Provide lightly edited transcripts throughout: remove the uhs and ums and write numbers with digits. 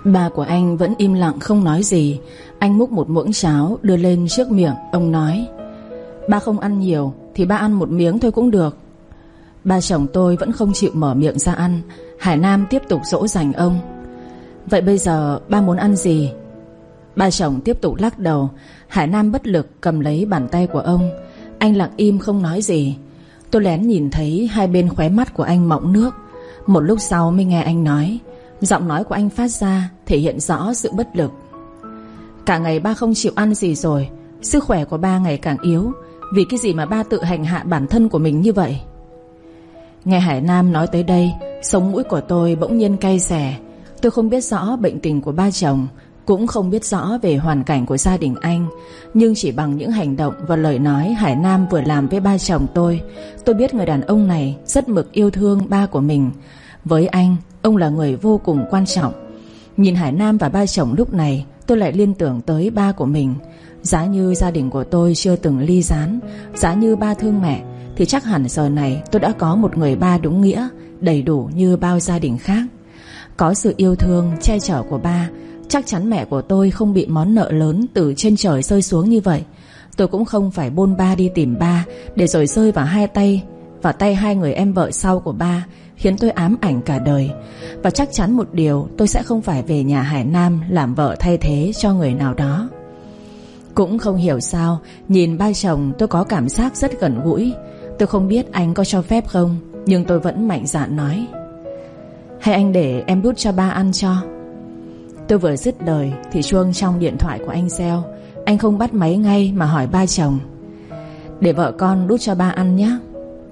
Ba của anh vẫn im lặng không nói gì. Anh múc một muỗng cháo đưa lên trước miệng. Ông nói: ba không ăn nhiều thì ba ăn một miếng thôi cũng được. Ba chồng tôi vẫn không chịu mở miệng ra ăn. Hải Nam tiếp tục dỗ dành ông: vậy bây giờ ba muốn ăn gì? Ba chồng tiếp tục lắc đầu. Hải Nam bất lực cầm lấy bàn tay của ông. Anh lặng im không nói gì. Tôi lén nhìn thấy hai bên khóe mắt của anh mọng nước. Một lúc sau mới nghe anh nói. Giọng nói của anh phát ra thể hiện rõ sự bất lực: cả ngày ba không chịu ăn gì rồi. Sức khỏe của ba ngày càng yếu. Vì cái gì mà ba tự hành hạ bản thân của mình như vậy? Nghe Hải Nam nói tới đây, sống mũi của tôi bỗng nhiên cay xè. Tôi không biết rõ bệnh tình của ba chồng, cũng không biết rõ về hoàn cảnh của gia đình anh, nhưng chỉ bằng những hành động và lời nói Hải Nam vừa làm với ba chồng tôi biết người đàn ông này rất mực yêu thương ba của mình. Với anh, ông là người vô cùng quan trọng. Nhìn Hải Nam và ba chồng lúc này, tôi lại liên tưởng tới ba của mình. Giá như gia đình của tôi chưa từng ly gián, giá như ba thương mẹ, thì chắc hẳn giờ này tôi đã có một người ba đúng nghĩa, đầy đủ như bao gia đình khác. Có sự yêu thương, che chở của ba, chắc chắn mẹ của tôi không bị món nợ lớn từ trên trời rơi xuống như vậy. Tôi cũng không phải bôn ba đi tìm ba, để rồi rơi vào tay hai người em vợ sau của ba, khiến tôi ám ảnh cả đời. Và chắc chắn một điều, tôi sẽ không phải về nhà Hải Nam làm vợ thay thế cho người nào đó. Cũng không hiểu sao, nhìn ba chồng tôi có cảm giác rất gần gũi. Tôi không biết anh có cho phép không, nhưng tôi vẫn mạnh dạn nói: hay anh để em đút cho ba ăn cho. Tôi vừa dứt lời thì chuông trong điện thoại của anh reo. Anh không bắt máy ngay mà hỏi ba chồng: để vợ con đút cho ba ăn nhé.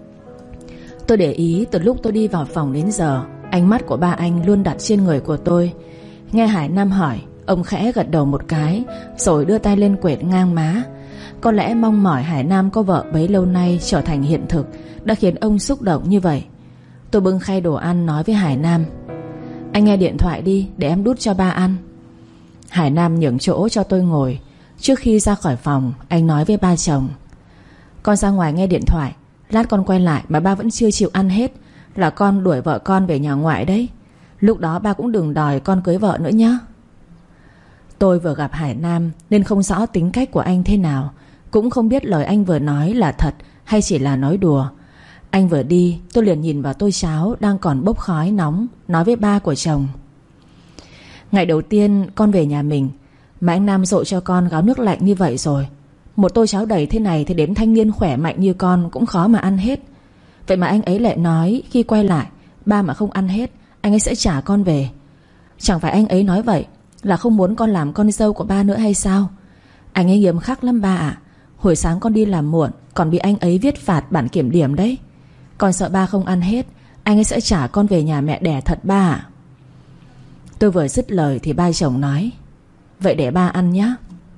Tôi để ý từ lúc tôi đi vào phòng đến giờ, ánh mắt của ba anh luôn đặt trên người của tôi. Nghe Hải Nam hỏi, ông khẽ gật đầu một cái, rồi đưa tay lên quệt ngang má. Có lẽ mong mỏi Hải Nam có vợ bấy lâu nay trở thành hiện thực đã khiến ông xúc động như vậy. Tôi bưng khay đồ ăn nói với Hải Nam: anh nghe điện thoại đi, để em đút cho ba ăn. Hải Nam nhường chỗ cho tôi ngồi. Trước khi ra khỏi phòng, anh nói với ba chồng: con ra ngoài nghe điện thoại, lát con quay lại mà ba vẫn chưa chịu ăn hết là con đuổi vợ con về nhà ngoại đấy. Lúc đó ba cũng đừng đòi con cưới vợ nữa nhé. Tôi vừa gặp Hải Nam nên không rõ tính cách của anh thế nào, cũng không biết lời anh vừa nói là thật hay chỉ là nói đùa. Anh vừa đi, tôi liền nhìn vào tô cháo đang còn bốc khói nóng, nói với ba của chồng: ngày đầu tiên con về nhà mình mà anh Nam dội cho con gáo nước lạnh như vậy rồi. Một tô cháo đầy thế này thì đến thanh niên khỏe mạnh như con cũng khó mà ăn hết. Vậy mà anh ấy lại nói khi quay lại, ba mà không ăn hết, anh ấy sẽ trả con về. Chẳng phải anh ấy nói vậy là không muốn con làm con dâu của ba nữa hay sao? Anh ấy nghiêm khắc lắm ba ạ. Hồi sáng con đi làm muộn còn bị anh ấy viết phạt bản kiểm điểm đấy. Con sợ ba không ăn hết, anh ấy sẽ trả con về nhà mẹ đẻ thật ba ạ. Tôi vừa dứt lời thì ba chồng nói: vậy để ba ăn nhé.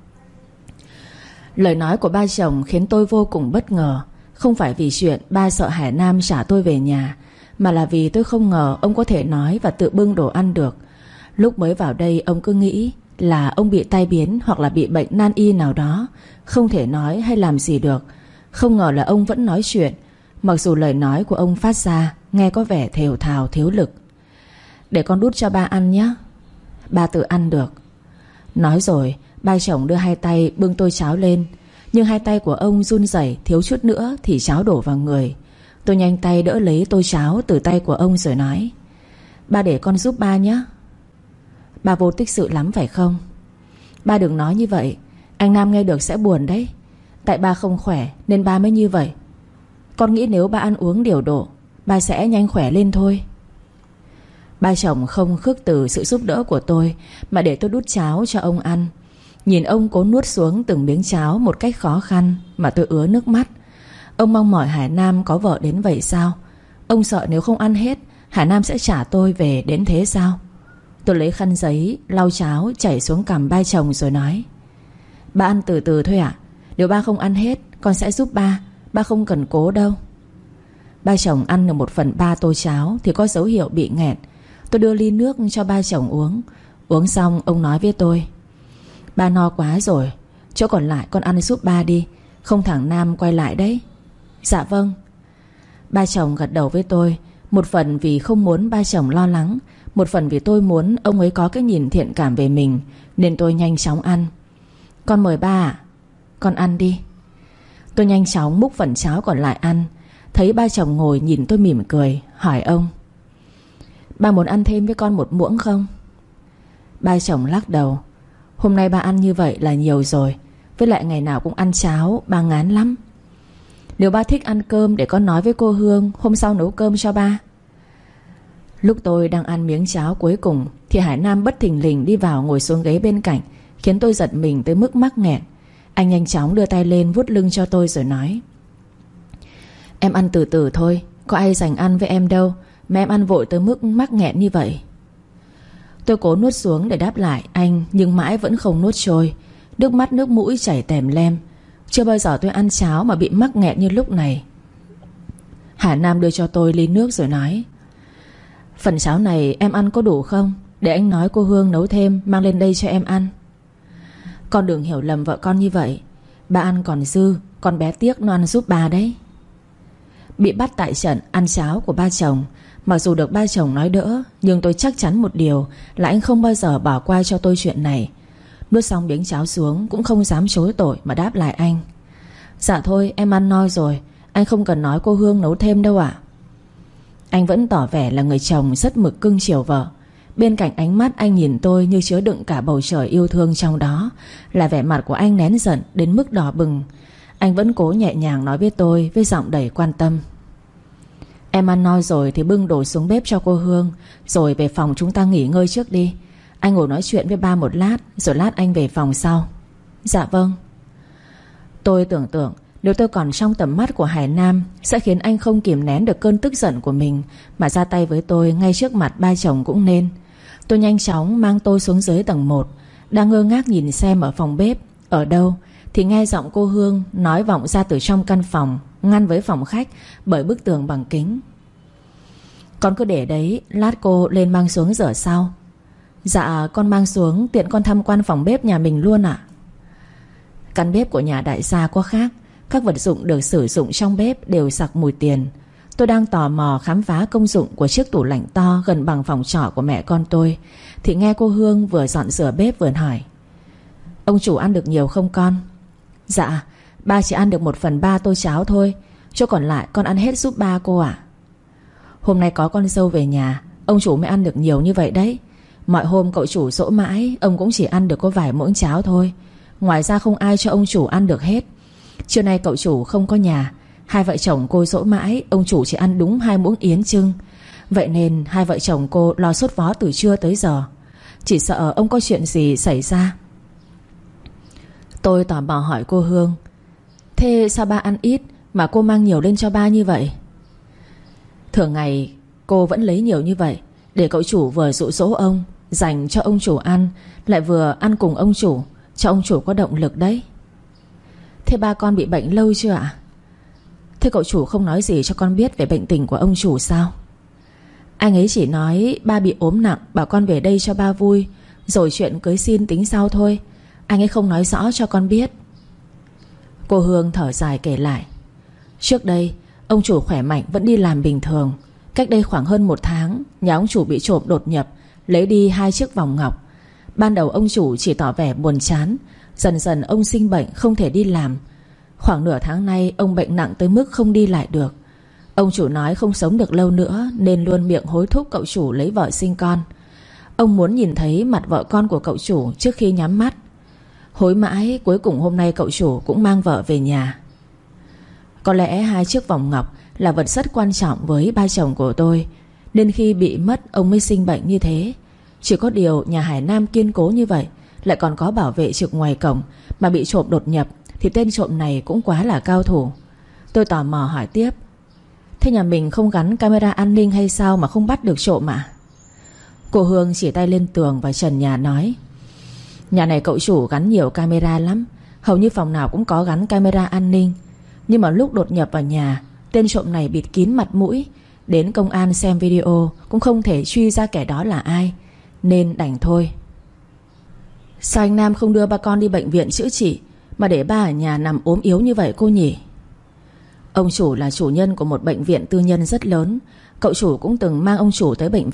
Lời nói của ba chồng khiến tôi vô cùng bất ngờ. Không phải vì chuyện ba sợ Hải Nam trả tôi về nhà, mà là vì tôi không ngờ ông có thể nói và tự bưng đồ ăn được. Lúc mới vào đây ông cứ nghĩ là ông bị tai biến hoặc là bị bệnh nan y nào đó, không thể nói hay làm gì được. Không ngờ là ông vẫn nói chuyện, mặc dù lời nói của ông phát ra nghe có vẻ thều thào thiếu lực. Để con đút cho ba ăn nhé, ba tự ăn được. Nói rồi ba chồng đưa hai tay bưng tô cháo lên, nhưng hai tay của ông run rẩy, thiếu chút nữa thì cháo đổ vào người. Tôi nhanh tay đỡ lấy tô cháo từ tay của ông rồi nói: ba để con giúp ba nhé. Ba vô tích sự lắm phải không? Ba đừng nói như vậy, anh Nam nghe được sẽ buồn đấy. Tại ba không khỏe nên ba mới như vậy. Con nghĩ nếu ba ăn uống điều độ, ba sẽ nhanh khỏe lên thôi. Ba chồng không khước từ sự giúp đỡ của tôi, mà để tôi đút cháo cho ông ăn. Nhìn ông cố nuốt xuống từng miếng cháo một cách khó khăn mà tôi ứa nước mắt. Ông mong mỏi Hải Nam có vợ đến vậy sao? Ông sợ nếu không ăn hết, Hải Nam sẽ trả tôi về đến thế sao? Tôi lấy khăn giấy lau cháo chảy xuống cằm ba chồng rồi nói: ba ăn từ từ thôi ạ. Nếu ba không ăn hết, con sẽ giúp ba. Ba không cần cố đâu. Ba chồng ăn được 1/3 tô cháo thì có dấu hiệu bị nghẹn. Tôi đưa ly nước cho ba chồng uống. Uống xong ông nói với tôi: ba no quá rồi, chỗ còn lại con ăn giúp ba đi, không thằng Nam quay lại đấy. Dạ vâng. Ba chồng gật đầu với tôi. Một phần vì không muốn ba chồng lo lắng, Một phần vì tôi muốn ông ấy có cái nhìn thiện cảm về mình, nên tôi nhanh chóng ăn. Con mời ba ạ. Con ăn đi. Tôi nhanh chóng múc phần cháo còn lại ăn. Thấy ba chồng ngồi nhìn tôi mỉm cười, hỏi ông: Ba muốn ăn thêm với con một muỗng không? Ba chồng lắc đầu: Hôm nay ba ăn như vậy là nhiều rồi. Với lại ngày nào cũng ăn cháo, ba ngán lắm. Nếu ba thích ăn cơm để con nói với cô Hương hôm sau nấu cơm cho ba. Lúc tôi đang ăn miếng cháo cuối cùng thì Hải Nam bất thình lình đi vào ngồi xuống ghế bên cạnh, khiến tôi giật mình tới mức mắc nghẹn. Anh nhanh chóng đưa tay lên vuốt lưng cho tôi rồi nói: Em ăn từ từ thôi, có ai dành ăn với em đâu mà em ăn vội tới mức mắc nghẹn như vậy. Tôi cố nuốt xuống để đáp lại anh, nhưng mãi vẫn không nuốt trôi. Nước mắt nước mũi chảy tèm lem. Chưa bao giờ tôi ăn cháo mà bị mắc nghẹn như lúc này. Hải Nam đưa cho tôi ly nước rồi nói: Phần cháo này em ăn có đủ không? Để anh nói cô Hương nấu thêm mang lên đây cho em ăn. Con đừng hiểu lầm vợ con như vậy. Ba ăn còn dư, con bé tiếc nó ăn giúp ba đấy. Bị bắt tại trận ăn cháo của ba chồng, mặc dù được ba chồng nói đỡ, nhưng tôi chắc chắn một điều là anh không bao giờ bỏ qua cho tôi chuyện này. Nuốt xong miếng cháo xuống cũng không dám chối tội mà đáp lại anh: Dạ thôi em ăn no rồi, anh không cần nói cô Hương nấu thêm đâu ạ. Anh vẫn tỏ vẻ là người chồng rất mực cưng chiều vợ. Bên cạnh ánh mắt anh nhìn tôi như chứa đựng cả bầu trời yêu thương trong đó là vẻ mặt của anh nén giận đến mức đỏ bừng. Anh vẫn cố nhẹ nhàng nói với tôi với giọng đầy quan tâm: Em ăn no rồi thì bưng đồ xuống bếp cho cô Hương, rồi về phòng chúng ta nghỉ ngơi trước đi. Anh ngồi nói chuyện với ba một lát, rồi lát anh về phòng sau. Dạ vâng. Tôi tưởng tượng nếu tôi còn trong tầm mắt của Hải Nam sẽ khiến anh không kìm nén được cơn tức giận của mình mà ra tay với tôi ngay trước mặt ba chồng cũng nên. Tôi nhanh chóng mang tôi xuống dưới tầng 1. Đang ngơ ngác nhìn xem ở phòng bếp ở đâu thì nghe giọng cô Hương nói vọng ra từ trong căn phòng ngăn với phòng khách bởi bức tường bằng kính: Con cứ để đấy, lát cô lên mang xuống rửa sau. Dạ con mang xuống tiện con tham quan phòng bếp nhà mình luôn ạ. Căn bếp của nhà đại gia có khác. Các vật dụng được sử dụng trong bếp đều sặc mùi tiền. Tôi đang tò mò khám phá công dụng của chiếc tủ lạnh to gần bằng phòng trọ của mẹ con tôi thì nghe cô Hương vừa dọn rửa bếp vừa hỏi: Ông chủ ăn được nhiều không con? Dạ ba chỉ ăn được 1/3 tô cháo thôi, chỗ còn lại con ăn hết giúp ba cô ạ. Hôm nay có con dâu về nhà, ông chủ mới ăn được nhiều như vậy đấy. Mọi hôm cậu chủ dỗ mãi, ông cũng chỉ ăn được có vài muỗng cháo thôi. Ngoài ra không ai cho ông chủ ăn được hết. Trưa nay cậu chủ không có nhà, hai vợ chồng cô dỗ mãi, ông chủ chỉ ăn đúng 2 muỗng yến chưng. Vậy nên hai vợ chồng cô lo sốt vó từ trưa tới giờ. Chỉ sợ ông có chuyện gì xảy ra. Tôi tò mò hỏi cô Hương: Thế sao ba ăn ít mà cô mang nhiều lên cho ba như vậy? Thường ngày cô vẫn lấy nhiều như vậy để cậu chủ vừa dụ dỗ ông, dành cho ông chủ ăn, lại vừa ăn cùng ông chủ, cho ông chủ có động lực đấy. Thế ba con bị bệnh lâu chưa ạ? Thế cậu chủ không nói gì cho con biết về bệnh tình của ông chủ sao? Anh ấy chỉ nói ba bị ốm nặng, bảo con về đây cho ba vui, rồi chuyện cưới xin tính sau thôi. Anh ấy không nói rõ cho con biết. Cô Hương thở dài kể lại: Trước đây ông chủ khỏe mạnh vẫn đi làm bình thường. Cách đây khoảng hơn 1 tháng, nhà ông chủ bị trộm đột nhập, lấy đi 2 chiếc vòng ngọc. Ban đầu ông chủ chỉ tỏ vẻ buồn chán. Dần dần ông sinh bệnh không thể đi làm. Khoảng nửa tháng nay ông bệnh nặng tới mức không đi lại được. Ông chủ nói không sống được lâu nữa, nên luôn miệng hối thúc cậu chủ lấy vợ sinh con. Ông muốn nhìn thấy mặt vợ con của cậu chủ trước khi nhắm mắt. Hối mãi, cuối cùng hôm nay cậu chủ cũng mang vợ về nhà. Có lẽ 2 chiếc vòng ngọc là vật rất quan trọng với ba chồng của tôi, nên khi bị mất ông mới sinh bệnh như thế. Chỉ có điều nhà Hải Nam kiên cố như vậy, lại còn có bảo vệ trực ngoài cổng, mà bị trộm đột nhập thì tên trộm này cũng quá là cao thủ. Tôi tò mò hỏi tiếp: Thế nhà mình không gắn camera an ninh hay sao mà không bắt được trộm ạ? Cô Hương chỉ tay lên tường và trần nhà nói: Nhà này cậu chủ gắn nhiều camera lắm, hầu như phòng nào cũng có gắn camera an ninh. Nhưng mà lúc đột nhập vào nhà, tên trộm này bịt kín mặt mũi, đến công an xem video cũng không thể truy ra kẻ đó là ai, nên đành thôi. Sao anh Nam không đưa ba con đi bệnh viện chữa trị, mà để ba ở nhà nằm ốm yếu như vậy cô nhỉ? Ông chủ là chủ nhân của một bệnh viện tư nhân rất lớn. Cậu chủ cũng từng mang ông chủ tới bệnh viện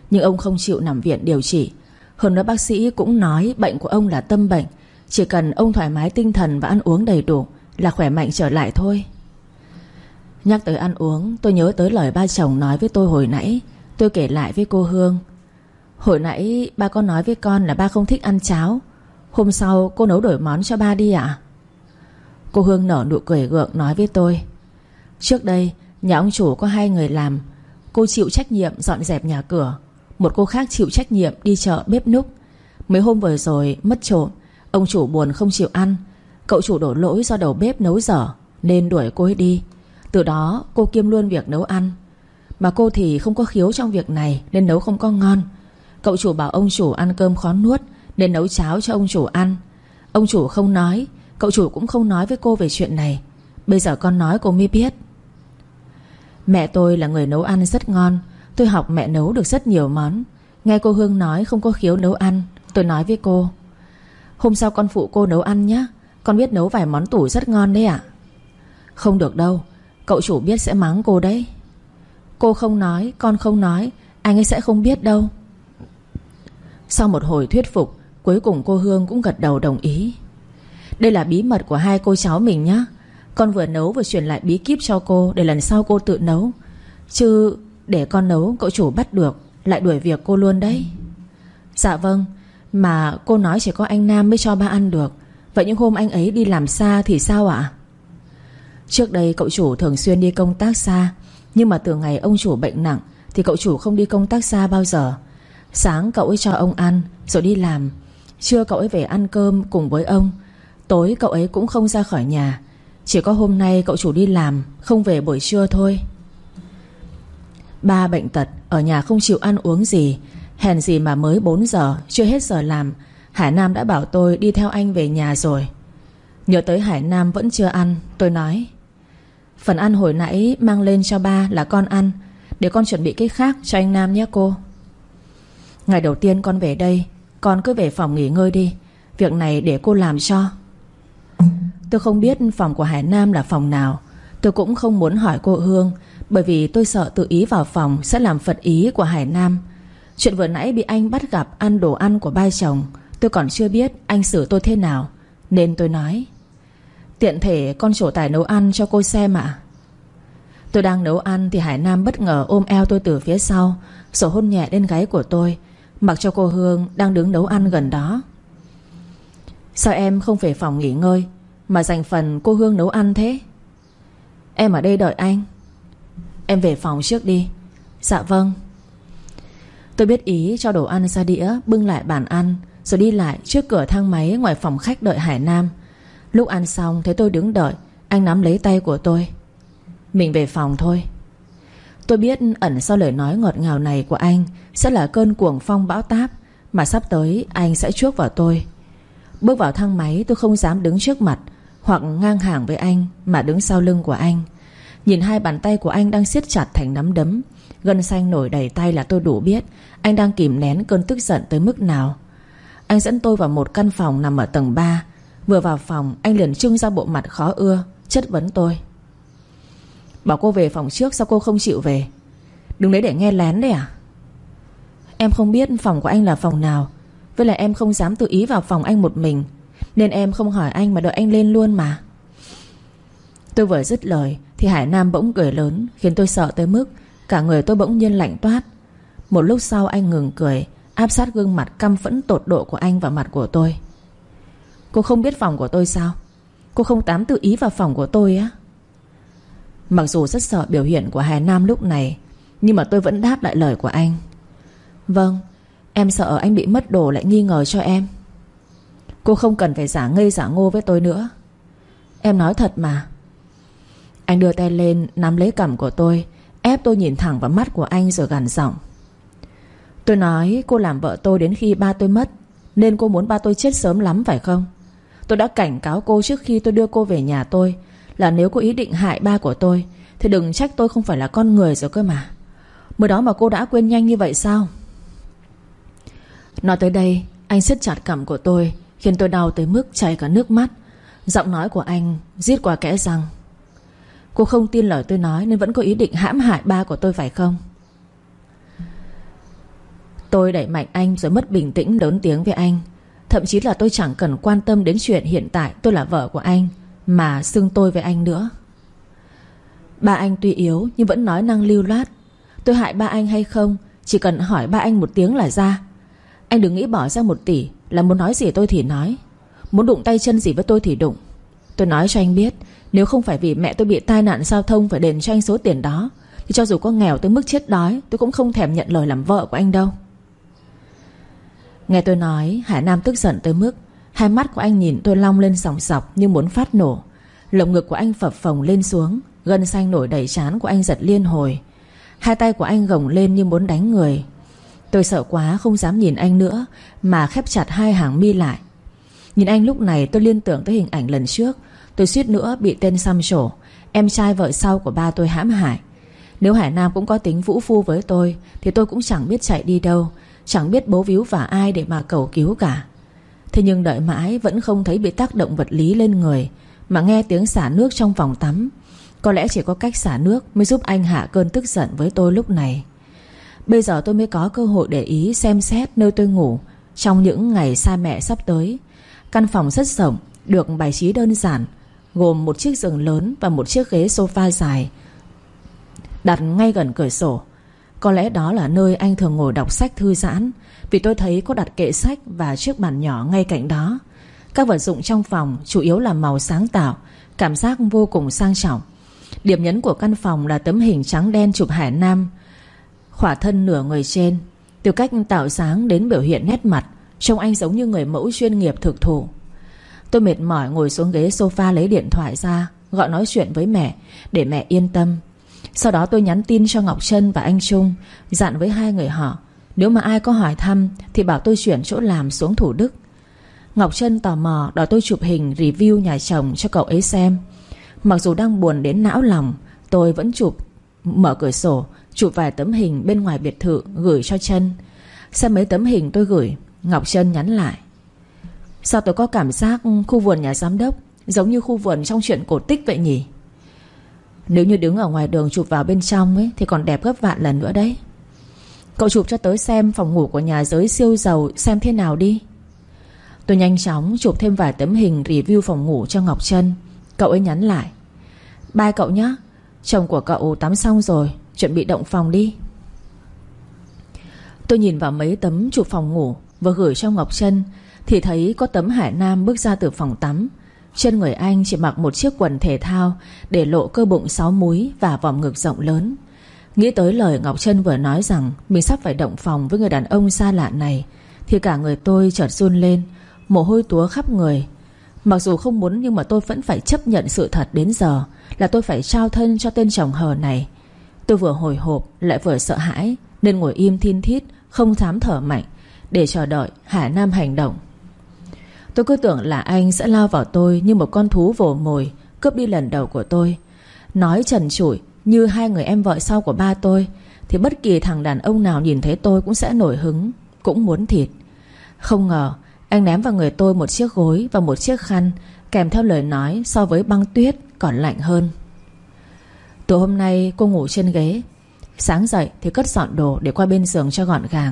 Nhưng ông không chịu nằm viện điều trị. Hơn nữa bác sĩ cũng nói bệnh của ông là tâm bệnh, chỉ cần ông thoải mái tinh thần và ăn uống đầy đủ là khỏe mạnh trở lại thôi. Nhắc tới ăn uống, tôi nhớ tới lời ba chồng nói với tôi hồi nãy. Tôi kể lại với cô Hương. Hồi nãy ba có nói với con là ba không thích ăn cháo. Hôm sau cô nấu đổi món cho ba đi ạ. Cô Hương nở nụ cười gượng nói với tôi. Trước đây nhà ông chủ có 2 người làm. Cô chịu trách nhiệm dọn dẹp nhà cửa, một cô khác chịu trách nhiệm đi chợ bếp núc. Mấy hôm vừa rồi mất trộm, ông chủ buồn không chịu ăn. Cậu chủ đổ lỗi do đầu bếp nấu dở nên đuổi cô ấy đi. Từ đó cô kiêm luôn việc nấu ăn. Mà cô thì không có khiếu trong việc này nên nấu không có ngon. Cậu chủ bảo ông chủ ăn cơm khó nuốt nên nấu cháo cho ông chủ ăn. Ông chủ không nói, cậu chủ cũng không nói với cô về chuyện này. Bây giờ con nói cô mới biết. Mẹ tôi là người nấu ăn rất ngon. Tôi học mẹ nấu được rất nhiều món. Nghe cô Hương nói không có khiếu nấu ăn, tôi nói với cô. Hôm sau con phụ cô nấu ăn nhé. Con biết nấu vài món tủ rất ngon đấy ạ. Không được đâu, cậu chủ biết sẽ mắng cô đấy. Cô không nói, con không nói, anh ấy sẽ không biết đâu. Sau một hồi thuyết phục, cuối cùng cô Hương cũng gật đầu đồng ý. Đây là bí mật của 2 cô cháu mình nhé. Con vừa nấu vừa truyền lại bí kíp cho cô, để lần sau cô tự nấu. Chứ để con nấu cậu chủ bắt được lại đuổi việc cô luôn đấy. Dạ vâng. Mà cô nói chỉ có anh Nam mới cho ba ăn được. Vậy những hôm anh ấy đi làm xa thì sao ạ? Trước đây cậu chủ thường xuyên đi công tác xa. Nhưng mà từ ngày ông chủ bệnh nặng thì cậu chủ không đi công tác xa bao giờ. Sáng cậu ấy cho ông ăn rồi đi làm. Trưa cậu ấy về ăn cơm cùng với ông. Tối cậu ấy cũng không ra khỏi nhà. Chỉ có hôm nay cậu chủ đi làm, không về buổi trưa thôi. Ba bệnh tật, ở nhà không chịu ăn uống gì. Hèn gì mà mới 4 giờ, chưa hết giờ làm, Hải Nam đã bảo tôi đi theo anh về nhà rồi. Nhớ tới Hải Nam vẫn chưa ăn, tôi nói. Phần ăn hồi nãy mang lên cho ba là con ăn. Để con chuẩn bị cái khác cho anh Nam nhé cô. Ngày đầu tiên con về đây, con cứ về phòng nghỉ ngơi đi. Việc này để cô làm cho. Tôi không biết phòng của Hải Nam là phòng nào. Tôi cũng không muốn hỏi cô Hương, bởi vì tôi sợ tự ý vào phòng sẽ làm phật ý của Hải Nam. Chuyện vừa nãy bị anh bắt gặp ăn đồ ăn của ba chồng, tôi còn chưa biết anh xử tôi thế nào. Nên tôi nói, tiện thể con trổ tài nấu ăn cho cô xem ạ. Tôi đang nấu ăn thì Hải Nam bất ngờ ôm eo tôi từ phía sau, rồi hôn nhẹ lên gáy của tôi, mặc cho cô Hương đang đứng nấu ăn gần đó. Sao em không về phòng nghỉ ngơi mà dành phần cô Hương nấu ăn thế? Em ở đây đợi anh. Em về phòng trước đi. Dạ vâng. Tôi biết ý cho đồ ăn ra đĩa, bưng lại bàn ăn, rồi đi lại trước cửa thang máy ngoài phòng khách đợi Hải Nam. Lúc ăn xong thấy tôi đứng đợi, anh nắm lấy tay của tôi. Mình về phòng thôi. Tôi biết ẩn sau lời nói ngọt ngào này của anh sẽ là cơn cuồng phong bão táp mà sắp tới anh sẽ chuốc vào tôi. Bước vào thang máy, tôi không dám đứng trước mặt hoặc ngang hàng với anh, mà đứng sau lưng của anh. Nhìn 2 bàn tay của anh đang siết chặt thành nắm đấm, gân xanh nổi đầy tay là tôi đủ biết anh đang kìm nén cơn tức giận tới mức nào. Anh dẫn tôi vào một căn phòng nằm ở tầng 3. Vừa vào phòng, anh liền trưng ra bộ mặt khó ưa, chất vấn tôi. Bảo cô về phòng trước, sao cô không chịu về? Đứng đấy để nghe lén đấy à? Em không biết phòng của anh là phòng nào. Với lại em không dám tự ý vào phòng anh một mình, nên em không hỏi anh mà đợi anh lên luôn mà. Tôi vừa dứt lời thì Hải Nam bỗng cười lớn, khiến tôi sợ tới mức cả người tôi bỗng nhiên lạnh toát. Một lúc sau anh ngừng cười, áp sát gương mặt căm phẫn tột độ của anh vào mặt của tôi. Cô không biết phòng của tôi sao? Cô không dám tự ý vào phòng của tôi á? Mặc dù rất sợ biểu hiện của Hải Nam lúc này, nhưng mà tôi vẫn đáp lại lời của anh. Vâng, em sợ anh bị mất đồ lại nghi ngờ cho em. Cô không cần phải giả ngây giả ngô với tôi nữa. Em nói thật mà. Anh đưa tay lên nắm lấy cằm của tôi, ép tôi nhìn thẳng vào mắt của anh rồi gằn giọng. Tôi nói cô làm vợ tôi đến khi ba tôi mất, nên cô muốn ba tôi chết sớm lắm phải không? Tôi đã cảnh cáo cô trước khi tôi đưa cô về nhà tôi là nếu cô ý định hại ba của tôi thì đừng trách tôi không phải là con người rồi cơ mà. Mới đó mà cô đã quên nhanh như vậy sao? Nói tới đây, anh siết chặt cằm của tôi, khiến tôi đau tới mức chảy cả nước mắt. Giọng nói của anh rít qua kẽ răng. Cô không tin lời tôi nói nên vẫn có ý định hãm hại ba của tôi phải không? Tôi đẩy mạnh anh rồi mất bình tĩnh lớn tiếng với anh. Thậm chí là tôi chẳng cần quan tâm đến chuyện hiện tại tôi là vợ của anh, mà xưng tôi với anh nữa. Ba anh tuy yếu nhưng vẫn nói năng lưu loát. Tôi hại ba anh hay không chỉ cần hỏi ba anh một tiếng là ra. Anh đừng nghĩ bỏ ra 1 tỷ là muốn nói gì tôi thì nói, muốn đụng tay chân gì với tôi thì đụng. Tôi nói cho anh biết, nếu không phải vì mẹ tôi bị tai nạn giao thông phải đền cho anh số tiền đó, thì cho dù có nghèo tới mức chết đói, tôi cũng không thèm nhận lời làm vợ của anh đâu. Nghe tôi nói, Hải Nam tức giận tới mức hai mắt của anh nhìn tôi long lên sòng sọc như muốn phát nổ. Lồng ngực của anh phập phồng lên xuống, gân xanh nổi đầy trán của anh giật liên hồi. Hai tay của anh gồng lên như muốn đánh người. Tôi sợ quá không dám nhìn anh nữa, mà khép chặt hai hàng mi lại. Nhìn anh lúc này tôi liên tưởng tới hình ảnh lần trước tôi suýt nữa bị tên xăm trổ, em trai vợ sau của ba tôi hãm hại. Nếu Hải Nam cũng có tính vũ phu với tôi thì tôi cũng chẳng biết chạy đi đâu, chẳng biết bấu víu vào ai để mà cầu cứu cả. Thế nhưng đợi mãi vẫn không thấy bị tác động vật lý lên người, mà nghe tiếng xả nước trong phòng tắm. Có lẽ chỉ có cách xả nước mới giúp anh hạ cơn tức giận với tôi lúc này. Bây giờ tôi mới có cơ hội để ý xem xét nơi tôi ngủ trong những ngày xa mẹ sắp tới. Căn phòng rất rộng, được bài trí đơn giản, gồm một chiếc giường lớn và một chiếc ghế sofa dài đặt ngay gần cửa sổ. Có lẽ đó là nơi anh thường ngồi đọc sách thư giãn, vì tôi thấy có đặt kệ sách và chiếc bàn nhỏ ngay cạnh đó. Các vật dụng trong phòng chủ yếu là màu sáng tạo, cảm giác vô cùng sang trọng. Điểm nhấn của căn phòng là tấm hình trắng đen chụp Hải Nam khỏa thân nửa người trên. Từ cách tạo dáng đến biểu hiện nét mặt, trông anh giống như người mẫu chuyên nghiệp thực thụ. Tôi mệt mỏi ngồi xuống ghế sofa lấy điện thoại ra, gọi nói chuyện với mẹ để mẹ yên tâm. Sau đó tôi nhắn tin cho Ngọc Trân và anh Trung, dặn với hai người họ nếu mà ai có hỏi thăm thì bảo tôi chuyển chỗ làm xuống Thủ Đức. Ngọc Trân tò mò đòi tôi chụp hình review nhà chồng cho cậu ấy xem. Mặc dù đang buồn đến não lòng, tôi vẫn mở cửa sổ chụp vài tấm hình bên ngoài biệt thự gửi cho Trân. Xem mấy tấm hình tôi gửi, Ngọc Trân nhắn lại: sao tôi có cảm giác khu vườn nhà giám đốc giống như khu vườn trong truyện cổ tích vậy nhỉ? Nếu như đứng ở ngoài đường chụp vào bên trong ấy thì còn đẹp gấp vạn lần nữa đấy. Cậu chụp cho tớ xem phòng ngủ của nhà giới siêu giàu xem thế nào đi. Tôi nhanh chóng chụp thêm vài tấm hình review phòng ngủ cho Ngọc Trân. Cậu ấy nhắn lại: bye cậu nhé, chồng của cậu tắm xong rồi, chuẩn bị động phòng đi. Tôi nhìn vào mấy tấm chụp phòng ngủ vừa gửi cho Ngọc Trân thì thấy có tấm Hải Nam bước ra từ phòng tắm. Trên người anh chỉ mặc một chiếc quần thể thao để lộ cơ bụng 6 múi và vòm ngực rộng lớn. Nghĩ tới lời Ngọc Trân vừa nói rằng mình sắp phải động phòng với người đàn ông xa lạ này thì cả người tôi chợt run lên, mồ hôi túa khắp người. Mặc dù không muốn nhưng mà tôi vẫn phải chấp nhận sự thật đến giờ là tôi phải trao thân cho tên chồng hờ này. Tôi vừa hồi hộp lại vừa sợ hãi nên ngồi im thin thít, không dám thở mạnh để chờ đợi Hải Nam hành động. Tôi cứ tưởng là anh sẽ lao vào tôi như một con thú vồ mồi, cướp đi lần đầu của tôi. Nói trần trụi như hai người em vợ sau của ba tôi thì bất kỳ thằng đàn ông nào nhìn thấy tôi cũng sẽ nổi hứng, cũng muốn thịt. Không ngờ anh ném vào người tôi một chiếc gối và một chiếc khăn, kèm theo lời nói so với băng tuyết còn lạnh hơn: tối hôm nay cô ngủ trên ghế, sáng dậy thì cất dọn đồ để qua bên giường cho gọn gàng.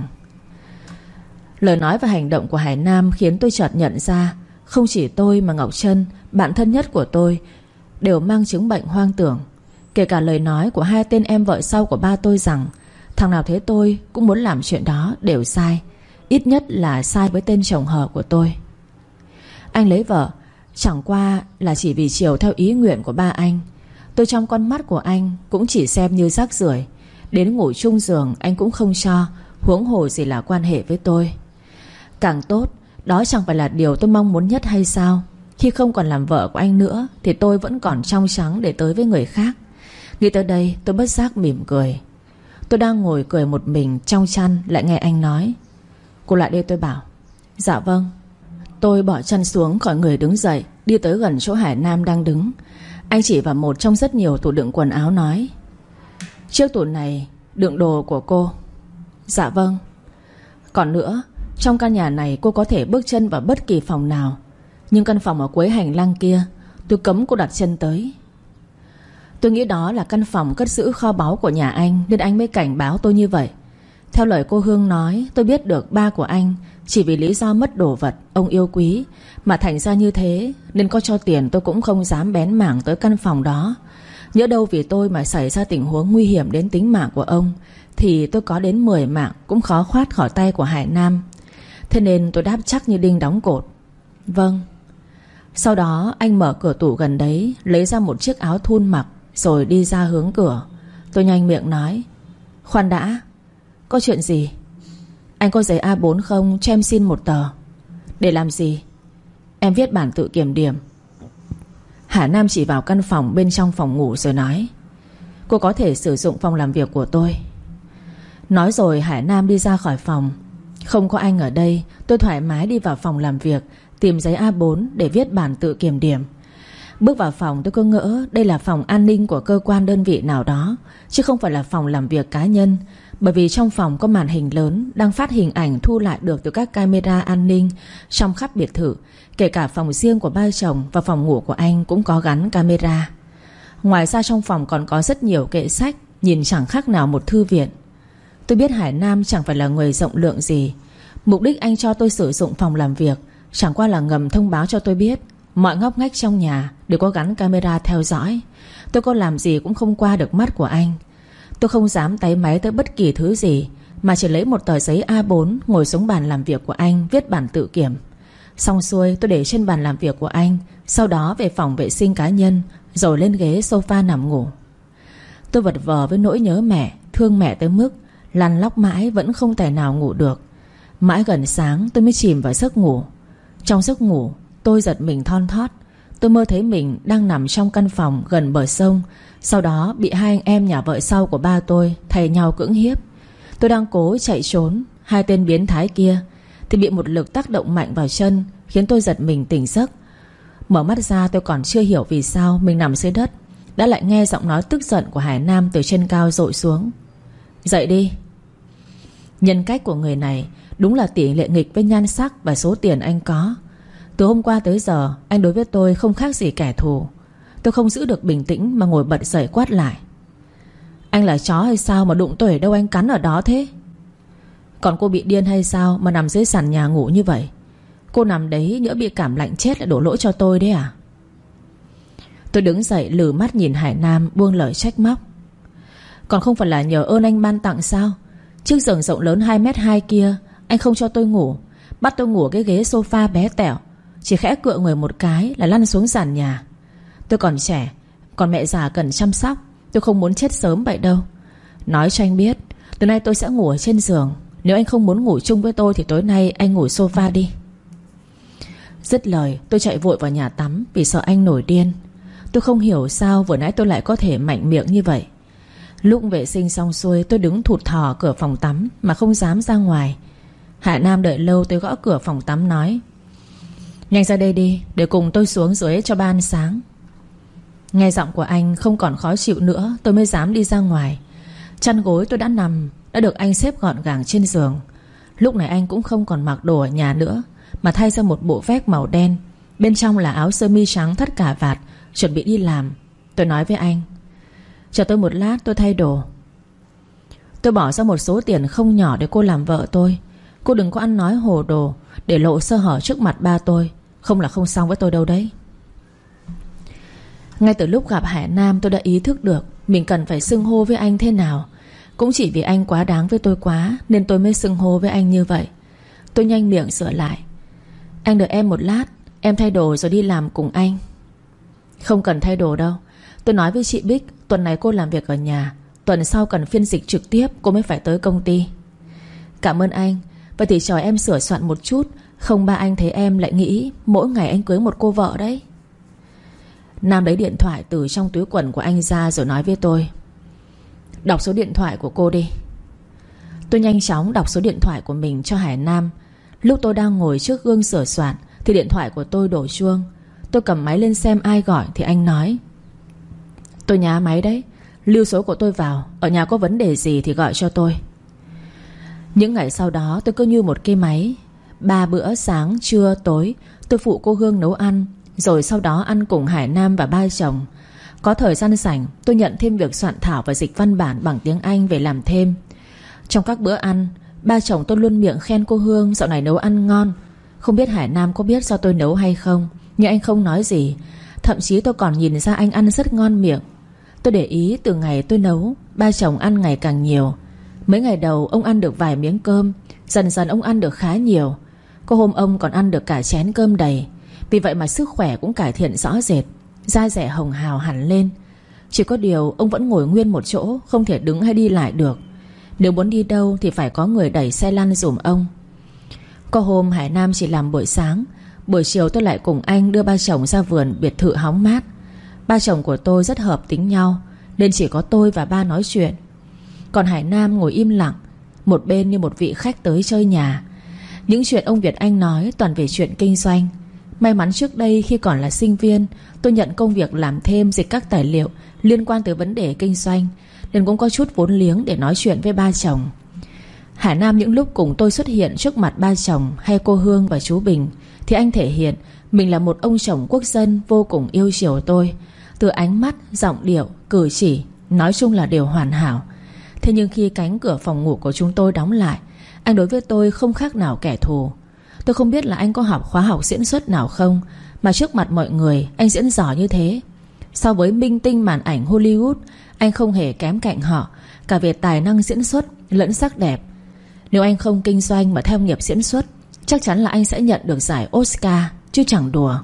Lời nói và hành động của Hải Nam khiến tôi chợt nhận ra không chỉ tôi mà Ngọc Trân, bạn thân nhất của tôi, đều mang chứng bệnh hoang tưởng. Kể cả lời nói của hai tên em vợ sau của ba tôi rằng thằng nào thế tôi cũng muốn làm chuyện đó đều sai. Ít nhất là sai với tên chồng hờ của tôi. Anh lấy vợ chẳng qua là chỉ vì chiều theo ý nguyện của ba anh. Tôi trong con mắt của anh cũng chỉ xem như rác rưởi. Đến ngủ chung giường anh cũng không cho, huống hồ gì là quan hệ với tôi. Càng tốt, đó chẳng phải là điều tôi mong muốn nhất hay sao? Khi không còn làm vợ của anh nữa thì tôi vẫn còn trong trắng để tới với người khác. Nghĩ tới đây tôi bất giác mỉm cười. Tôi đang ngồi cười một mình trong chăn lại nghe anh nói: cô lại đây. Tôi bảo: dạ vâng. Tôi bỏ chăn xuống khỏi người đứng dậy, đi tới gần chỗ Hải Nam đang đứng. Anh chỉ vào một trong rất nhiều tủ đựng quần áo nói: chiếc tủ này đựng đồ của cô. Dạ vâng. Còn nữa, trong căn nhà này cô có thể bước chân vào bất kỳ phòng nào, nhưng căn phòng ở cuối hành lang kia tôi cấm cô đặt chân tới. Tôi nghĩ đó là căn phòng cất giữ kho báu của nhà anh nên anh mới cảnh báo tôi như vậy. Theo lời cô Hương nói, tôi biết được ba của anh chỉ vì lý do mất đồ vật ông yêu quý mà thành ra như thế, nên có cho tiền tôi cũng không dám bén mảng tới căn phòng đó. Nhỡ đâu vì tôi mà xảy ra tình huống nguy hiểm đến tính mạng của ông thì tôi có đến 10 mạng cũng khó thoát khỏi tay của Hải Nam. Thế nên tôi đáp chắc như đinh đóng cột: vâng. Sau đó anh mở cửa tủ gần đấy, lấy ra một chiếc áo thun mặc, rồi đi ra hướng cửa. Tôi nhanh miệng nói: khoan đã, có chuyện gì? Anh có giấy A4 không, cho em xin một tờ. Để làm gì? Em viết bản tự kiểm điểm. Hải Nam chỉ vào căn phòng bên trong phòng ngủ rồi nói: cô có thể sử dụng phòng làm việc của tôi. Nói rồi Hải Nam đi ra khỏi phòng. Không có anh ở đây, tôi thoải mái đi vào phòng làm việc, tìm giấy A4 để viết bản tự kiểm điểm. Bước vào phòng tôi cứ ngỡ đây là phòng an ninh của cơ quan đơn vị nào đó, chứ không phải là phòng làm việc cá nhân. Bởi vì trong phòng có màn hình lớn đang phát hình ảnh thu lại được từ các camera an ninh trong khắp biệt thự. Kể cả phòng riêng của ba chồng và phòng ngủ của anh cũng có gắn camera. Ngoài ra trong phòng còn có rất nhiều kệ sách, nhìn chẳng khác nào một thư viện. Tôi biết Hải Nam chẳng phải là người rộng lượng gì. Mục đích anh cho tôi sử dụng phòng làm việc chẳng qua là ngầm thông báo cho tôi biết mọi ngóc ngách trong nhà đều có gắn camera theo dõi. Tôi có làm gì cũng không qua được mắt của anh. Tôi không dám táy máy tới bất kỳ thứ gì, mà chỉ lấy một tờ giấy A4 ngồi xuống bàn làm việc của anh viết bản tự kiểm. Xong xuôi tôi để trên bàn làm việc của anh, sau đó về phòng vệ sinh cá nhân, rồi lên ghế sofa nằm ngủ. Tôi vật vờ với nỗi nhớ mẹ, thương mẹ tới mức lăn lóc mãi vẫn không thể nào ngủ được. Mãi gần sáng tôi mới chìm vào giấc ngủ. Trong giấc ngủ tôi giật mình thon thót. Tôi mơ thấy mình đang nằm trong căn phòng gần bờ sông. Sau đó bị hai anh em nhà vợ sau của ba tôi thay nhau cưỡng hiếp. Tôi đang cố chạy trốn hai tên biến thái kia thì bị một lực tác động mạnh vào chân, khiến tôi giật mình tỉnh giấc. Mở mắt ra tôi còn chưa hiểu vì sao mình nằm dưới đất, đã lại nghe giọng nói tức giận của Hải Nam từ trên cao dội xuống: dậy đi. Nhân cách của người này đúng là tỷ lệ nghịch với nhan sắc và số tiền anh có. Từ hôm qua tới giờ anh đối với tôi không khác gì kẻ thù. Tôi không giữ được bình tĩnh mà ngồi bật dậy quát lại: anh là chó hay sao mà đụng tôi ở đâu anh cắn ở đó thế? Còn cô bị điên hay sao mà nằm dưới sàn nhà ngủ như vậy? Cô nằm đấy nhỡ bị cảm lạnh chết lại đổ lỗi cho tôi đấy à? Tôi đứng dậy lử mắt nhìn Hải Nam buông lời trách móc: còn không phải là nhờ ơn anh ban tặng sao? Chiếc giường rộng lớn 2m2 kia anh không cho tôi ngủ, bắt tôi ngủ cái ghế sofa bé tẹo, chỉ khẽ cựa người một cái là lăn xuống sàn nhà. Tôi còn trẻ, còn mẹ già cần chăm sóc, tôi không muốn chết sớm vậy đâu. Nói cho anh biết, từ nay tôi sẽ ngủ ở trên giường. Nếu anh không muốn ngủ chung với tôi thì tối nay anh ngủ sofa đi. Dứt lời tôi chạy vội vào nhà tắm vì sợ anh nổi điên. Tôi không hiểu sao vừa nãy tôi lại có thể mạnh miệng như vậy. Lúc vệ sinh xong xuôi tôi đứng thụt thò cửa phòng tắm mà không dám ra ngoài. Hải Nam đợi lâu tôi gõ cửa phòng tắm nói: nhanh ra đây đi, để cùng tôi xuống dưới cho ba ăn sáng. Nghe giọng của anh không còn khó chịu nữa, tôi mới dám đi ra ngoài. Chăn gối tôi đã nằm đã được anh xếp gọn gàng trên giường. Lúc này anh cũng không còn mặc đồ ở nhà nữa, mà thay ra một bộ vest màu đen, bên trong là áo sơ mi trắng thắt cà vạt, chuẩn bị đi làm. Tôi nói với anh: chờ tôi một lát tôi thay đồ. Tôi bỏ ra một số tiền không nhỏ để cô làm vợ tôi. Cô đừng có ăn nói hồ đồ để lộ sơ hở trước mặt ba tôi, không là không xong với tôi đâu đấy. Ngay từ lúc gặp Hải Nam tôi đã ý thức được mình cần phải xưng hô với anh thế nào. Cũng chỉ vì anh quá đáng với tôi quá nên tôi mới xưng hô với anh như vậy. Tôi nhanh miệng sửa lại: anh đợi em một lát, em thay đồ rồi đi làm cùng anh. Không cần thay đồ đâu. Tôi nói với chị Bích tuần này cô làm việc ở nhà, tuần sau cần phiên dịch trực tiếp cô mới phải tới công ty. Cảm ơn anh. Vậy thì chờ em sửa soạn một chút, không ba anh thấy em lại nghĩ mỗi ngày anh cưới một cô vợ đấy. Nam lấy điện thoại từ trong túi quần của anh ra rồi nói với tôi: đọc số điện thoại của cô đi. Tôi nhanh chóng đọc số điện thoại của mình cho Hải Nam. Lúc tôi đang ngồi trước gương sửa soạn thì điện thoại của tôi đổ chuông. Tôi cầm máy lên xem ai gọi thì anh nói: tôi nhá máy đấy, lưu số của tôi vào, ở nhà có vấn đề gì thì gọi cho tôi. Những ngày sau đó tôi cứ như một cái máy. 3 bữa sáng, trưa, tối tôi phụ cô Hương nấu ăn, rồi sau đó ăn cùng Hải Nam và ba chồng. Có thời gian rảnh tôi nhận thêm việc soạn thảo và dịch văn bản bằng tiếng Anh về làm thêm. Trong các bữa ăn, ba chồng tôi luôn miệng khen cô Hương dạo này nấu ăn ngon. Không biết Hải Nam có biết do tôi nấu hay không, nhưng anh không nói gì. Thậm chí tôi còn nhìn ra anh ăn rất ngon miệng. Tôi để ý từ ngày tôi nấu, ba chồng ăn ngày càng nhiều. Mấy ngày đầu ông ăn được vài miếng cơm, dần dần ông ăn được khá nhiều. Có hôm ông còn ăn được cả chén cơm đầy. Vì vậy mà sức khỏe cũng cải thiện rõ rệt, da dẻ hồng hào hẳn lên. Chỉ có điều ông vẫn ngồi nguyên một chỗ, không thể đứng hay đi lại được. Nếu muốn đi đâu thì phải có người đẩy xe lăn giùm ông. Có hôm Hải Nam chỉ làm buổi sáng, buổi chiều tôi lại cùng anh đưa ba chồng ra vườn biệt thự hóng mát. Ba chồng của tôi rất hợp tính nhau, nên chỉ có tôi và ba nói chuyện. Còn Hải Nam ngồi im lặng, một bên như một vị khách tới chơi nhà. Những chuyện ông Việt Anh nói toàn về chuyện kinh doanh. May mắn trước đây khi còn là sinh viên, tôi nhận công việc làm thêm dịch các tài liệu liên quan tới vấn đề kinh doanh, nên cũng có chút vốn liếng để nói chuyện với ba chồng. Hải Nam những lúc cùng tôi xuất hiện trước mặt ba chồng hay cô Hương và chú Bình, thì anh thể hiện mình là một ông chồng quốc dân vô cùng yêu chiều tôi. Từ ánh mắt, giọng điệu, cử chỉ, nói chung là đều hoàn hảo. Thế nhưng khi cánh cửa phòng ngủ của chúng tôi đóng lại, anh đối với tôi không khác nào kẻ thù. Tôi không biết là anh có học khóa học diễn xuất nào không, mà trước mặt mọi người anh diễn giỏi như thế. So với minh tinh màn ảnh Hollywood, anh không hề kém cạnh họ, cả về tài năng diễn xuất lẫn sắc đẹp. Nếu anh không kinh doanh mà theo nghiệp diễn xuất, chắc chắn là anh sẽ nhận được giải Oscar, chứ chẳng đùa.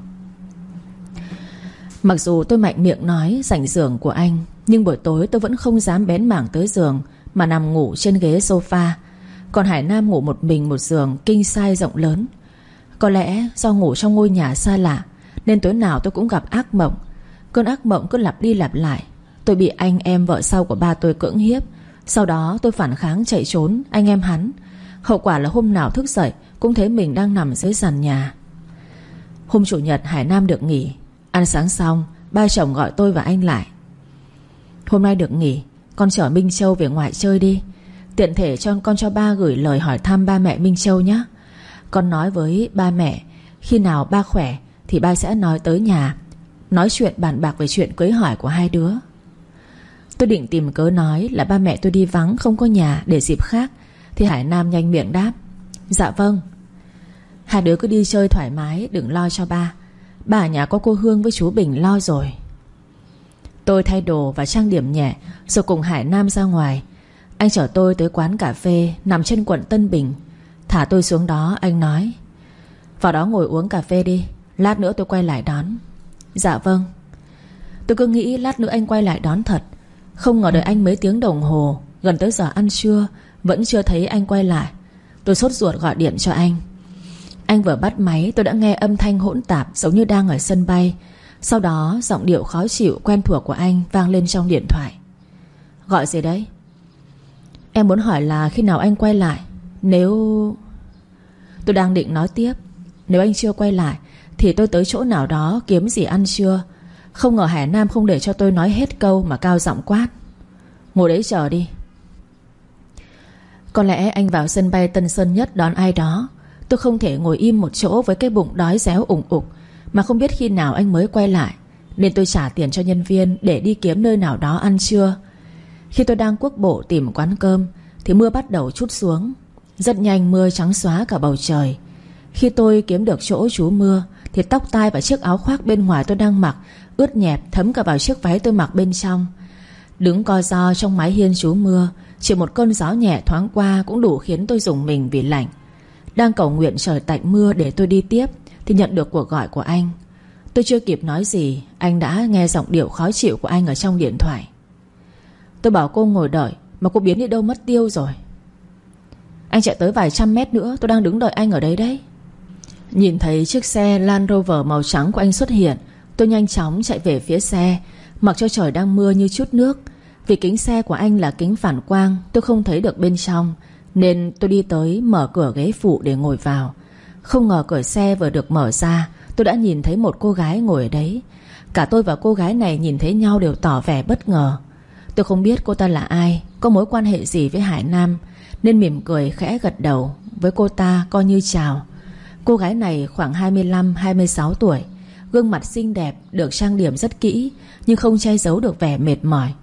Mặc dù tôi mạnh miệng nói rảnh giường của anh, nhưng buổi tối tôi vẫn không dám bén mảng tới giường, mà nằm ngủ trên ghế sofa. Còn Hải Nam ngủ một mình một giường king size rộng lớn. Có lẽ do ngủ trong ngôi nhà xa lạ, nên tối nào tôi cũng gặp ác mộng. Cơn ác mộng cứ lặp đi lặp lại. Tôi bị anh em vợ sau của ba tôi cưỡng hiếp. Sau đó tôi phản kháng chạy trốn anh em hắn. Hậu quả là hôm nào thức dậy cũng thấy mình đang nằm dưới sàn nhà. Hôm chủ nhật Hải Nam được nghỉ. Ăn sáng xong, ba chồng gọi tôi và anh lại. Hôm nay được nghỉ, con chở Minh Châu về ngoại chơi đi. Tiện thể con cho ba gửi lời hỏi thăm ba mẹ Minh Châu nhé. Con nói với ba mẹ, khi nào ba khỏe thì ba sẽ nói tới nhà, nói chuyện bàn bạc về chuyện cưới hỏi của hai đứa. Tôi định tìm cớ nói là ba mẹ tôi đi vắng không có nhà để dịp khác, thì Hải Nam nhanh miệng đáp: dạ vâng. Hai đứa cứ đi chơi thoải mái, đừng lo cho ba. Ba ở nhà có cô Hương với chú Bình lo rồi. Tôi thay đồ và trang điểm nhẹ, rồi cùng Hải Nam ra ngoài. Anh chở tôi tới quán cà phê nằm trên quận Tân Bình. Thả tôi xuống đó, anh nói: vào đó ngồi uống cà phê đi, lát nữa tôi quay lại đón. Dạ vâng. Tôi cứ nghĩ lát nữa anh quay lại đón thật. Không ngờ đợi anh mấy tiếng đồng hồ, gần tới giờ ăn trưa, vẫn chưa thấy anh quay lại. Tôi sốt ruột gọi điện cho anh. Anh vừa bắt máy, tôi đã nghe âm thanh hỗn tạp giống như đang ở sân bay. Sau đó giọng điệu khó chịu quen thuộc của anh vang lên trong điện thoại. Gọi gì đấy? Em muốn hỏi là khi nào anh quay lại. Nếu... Tôi đang định nói tiếp, nếu anh chưa quay lại thì tôi tới chỗ nào đó kiếm gì ăn trưa. Không ngờ Hải Nam không để cho tôi nói hết câu mà cao giọng quát: ngồi đấy chờ đi. Có lẽ anh vào sân bay Tân Sơn Nhất đón ai đó. Tôi không thể ngồi im một chỗ với cái bụng đói réo ủng ục, mà không biết khi nào anh mới quay lại, nên tôi trả tiền cho nhân viên để đi kiếm nơi nào đó ăn trưa. Khi tôi đang cuốc bộ tìm quán cơm thì mưa bắt đầu trút xuống. Rất nhanh mưa trắng xóa cả bầu trời. Khi tôi kiếm được chỗ trú mưa thì tóc tai và chiếc áo khoác bên ngoài tôi đang mặc ướt nhẹp thấm cả vào chiếc váy tôi mặc bên trong. Đứng co ro trong mái hiên trú mưa, chỉ một cơn gió nhẹ thoáng qua cũng đủ khiến tôi rùng mình vì lạnh. Đang cầu nguyện trời tạnh mưa để tôi đi tiếp thì nhận được cuộc gọi của anh. Tôi chưa kịp nói gì, anh đã nghe giọng điệu khó chịu của anh ở trong điện thoại. Tôi bảo cô ngồi đợi mà cô biến đi đâu mất tiêu rồi. Anh chạy tới vài trăm mét nữa, tôi đang đứng đợi anh ở đấy đấy. Nhìn thấy chiếc xe Land Rover màu trắng của anh xuất hiện, tôi nhanh chóng chạy về phía xe, mặc cho trời đang mưa như chút nước. Vì kính xe của anh là kính phản quang, tôi không thấy được bên trong, nên tôi đi tới mở cửa ghế phụ để ngồi vào. Không ngờ cửa xe vừa được mở ra, tôi đã nhìn thấy một cô gái ngồi ở đấy. Cả tôi và cô gái này nhìn thấy nhau đều tỏ vẻ bất ngờ. Tôi không biết cô ta là ai, có mối quan hệ gì với Hải Nam, nên mỉm cười khẽ gật đầu với cô ta coi như chào. Cô gái này khoảng 25-26 tuổi, gương mặt xinh đẹp, được trang điểm rất kỹ, nhưng không che giấu được vẻ mệt mỏi.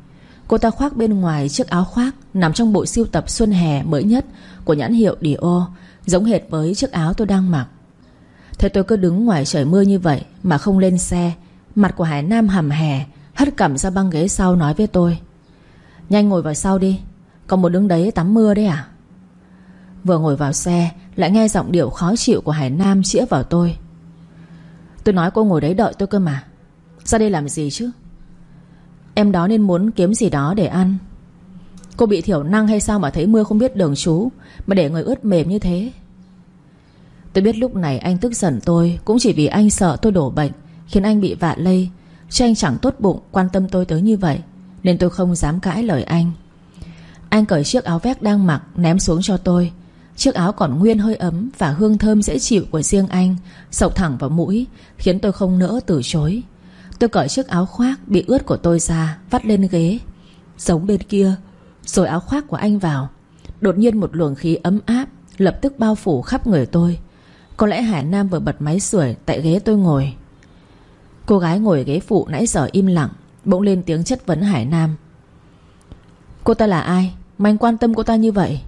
Cô ta khoác bên ngoài chiếc áo khoác nằm trong bộ sưu tập xuân hè mới nhất của nhãn hiệu Dior, giống hệt với chiếc áo tôi đang mặc. Thế tôi cứ đứng ngoài trời mưa như vậy mà không lên xe. Mặt của Hải Nam hầm hè, hất cằm ra băng ghế sau nói với tôi: "Nhanh ngồi vào sau đi, còn một đứng đấy tắm mưa đấy à?" Vừa ngồi vào xe lại nghe giọng điệu khó chịu của Hải Nam chĩa vào tôi: "Tôi nói cô ngồi đấy đợi tôi cơ mà, ra đây làm gì chứ? Em đó nên muốn kiếm gì đó để ăn. Cô bị thiểu năng hay sao mà thấy mưa không biết đường trú, mà để người ướt mềm như thế." Tôi biết lúc này anh tức giận tôi cũng chỉ vì anh sợ tôi đổ bệnh, khiến anh bị vạ lây, chứ anh chẳng tốt bụng quan tâm tôi tới như vậy, nên tôi không dám cãi lời anh. Anh cởi chiếc áo vest đang mặc ném xuống cho tôi. Chiếc áo còn nguyên hơi ấm và hương thơm dễ chịu của riêng anh xộc thẳng vào mũi, khiến tôi không nỡ từ chối. Tôi cởi chiếc áo khoác bị ướt của tôi ra, vắt lên ghế, giống bên kia, rồi áo khoác của anh vào. Đột nhiên một luồng khí ấm áp lập tức bao phủ khắp người tôi. Có lẽ Hải Nam vừa bật máy sưởi tại ghế tôi ngồi. Cô gái ngồi ghế phụ nãy giờ im lặng bỗng lên tiếng chất vấn Hải Nam: "Cô ta là ai mà anh quan tâm cô ta như vậy?"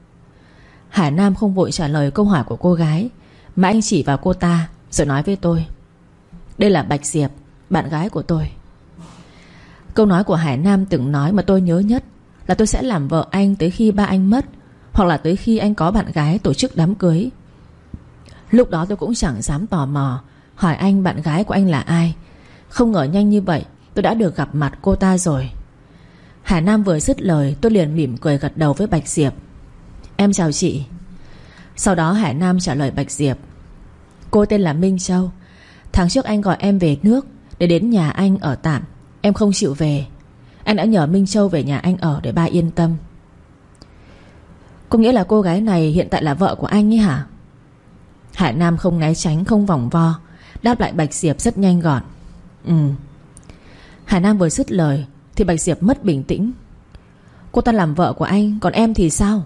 Hải Nam không vội trả lời câu hỏi của cô gái, mà anh chỉ vào cô ta rồi nói với tôi: "Đây là Bạch Diệp, bạn gái của tôi." Câu nói của Hải Nam từng nói mà tôi nhớ nhất là tôi sẽ làm vợ anh tới khi ba anh mất, hoặc là tới khi anh có bạn gái tổ chức đám cưới. Lúc đó tôi cũng chẳng dám tò mò hỏi anh bạn gái của anh là ai. Không ngờ nhanh như vậy tôi đã được gặp mặt cô ta rồi. Hải Nam vừa dứt lời tôi liền mỉm cười gật đầu với Bạch Diệp: "Em chào chị." Sau đó Hải Nam trả lời Bạch Diệp: "Cô tên là Minh Châu. Tháng trước anh gọi em về nước để đến nhà anh ở tạm. Em không chịu về. Anh đã nhờ Minh Châu về nhà anh ở để ba yên tâm." "Có nghĩa là cô gái này hiện tại là vợ của anh ấy hả?" Hải Nam không né tránh không vòng vo, đáp lại Bạch Diệp rất nhanh gọn: "Ừ." Hải Nam vừa dứt lời thì Bạch Diệp mất bình tĩnh: "Cô ta làm vợ của anh, còn em thì sao?"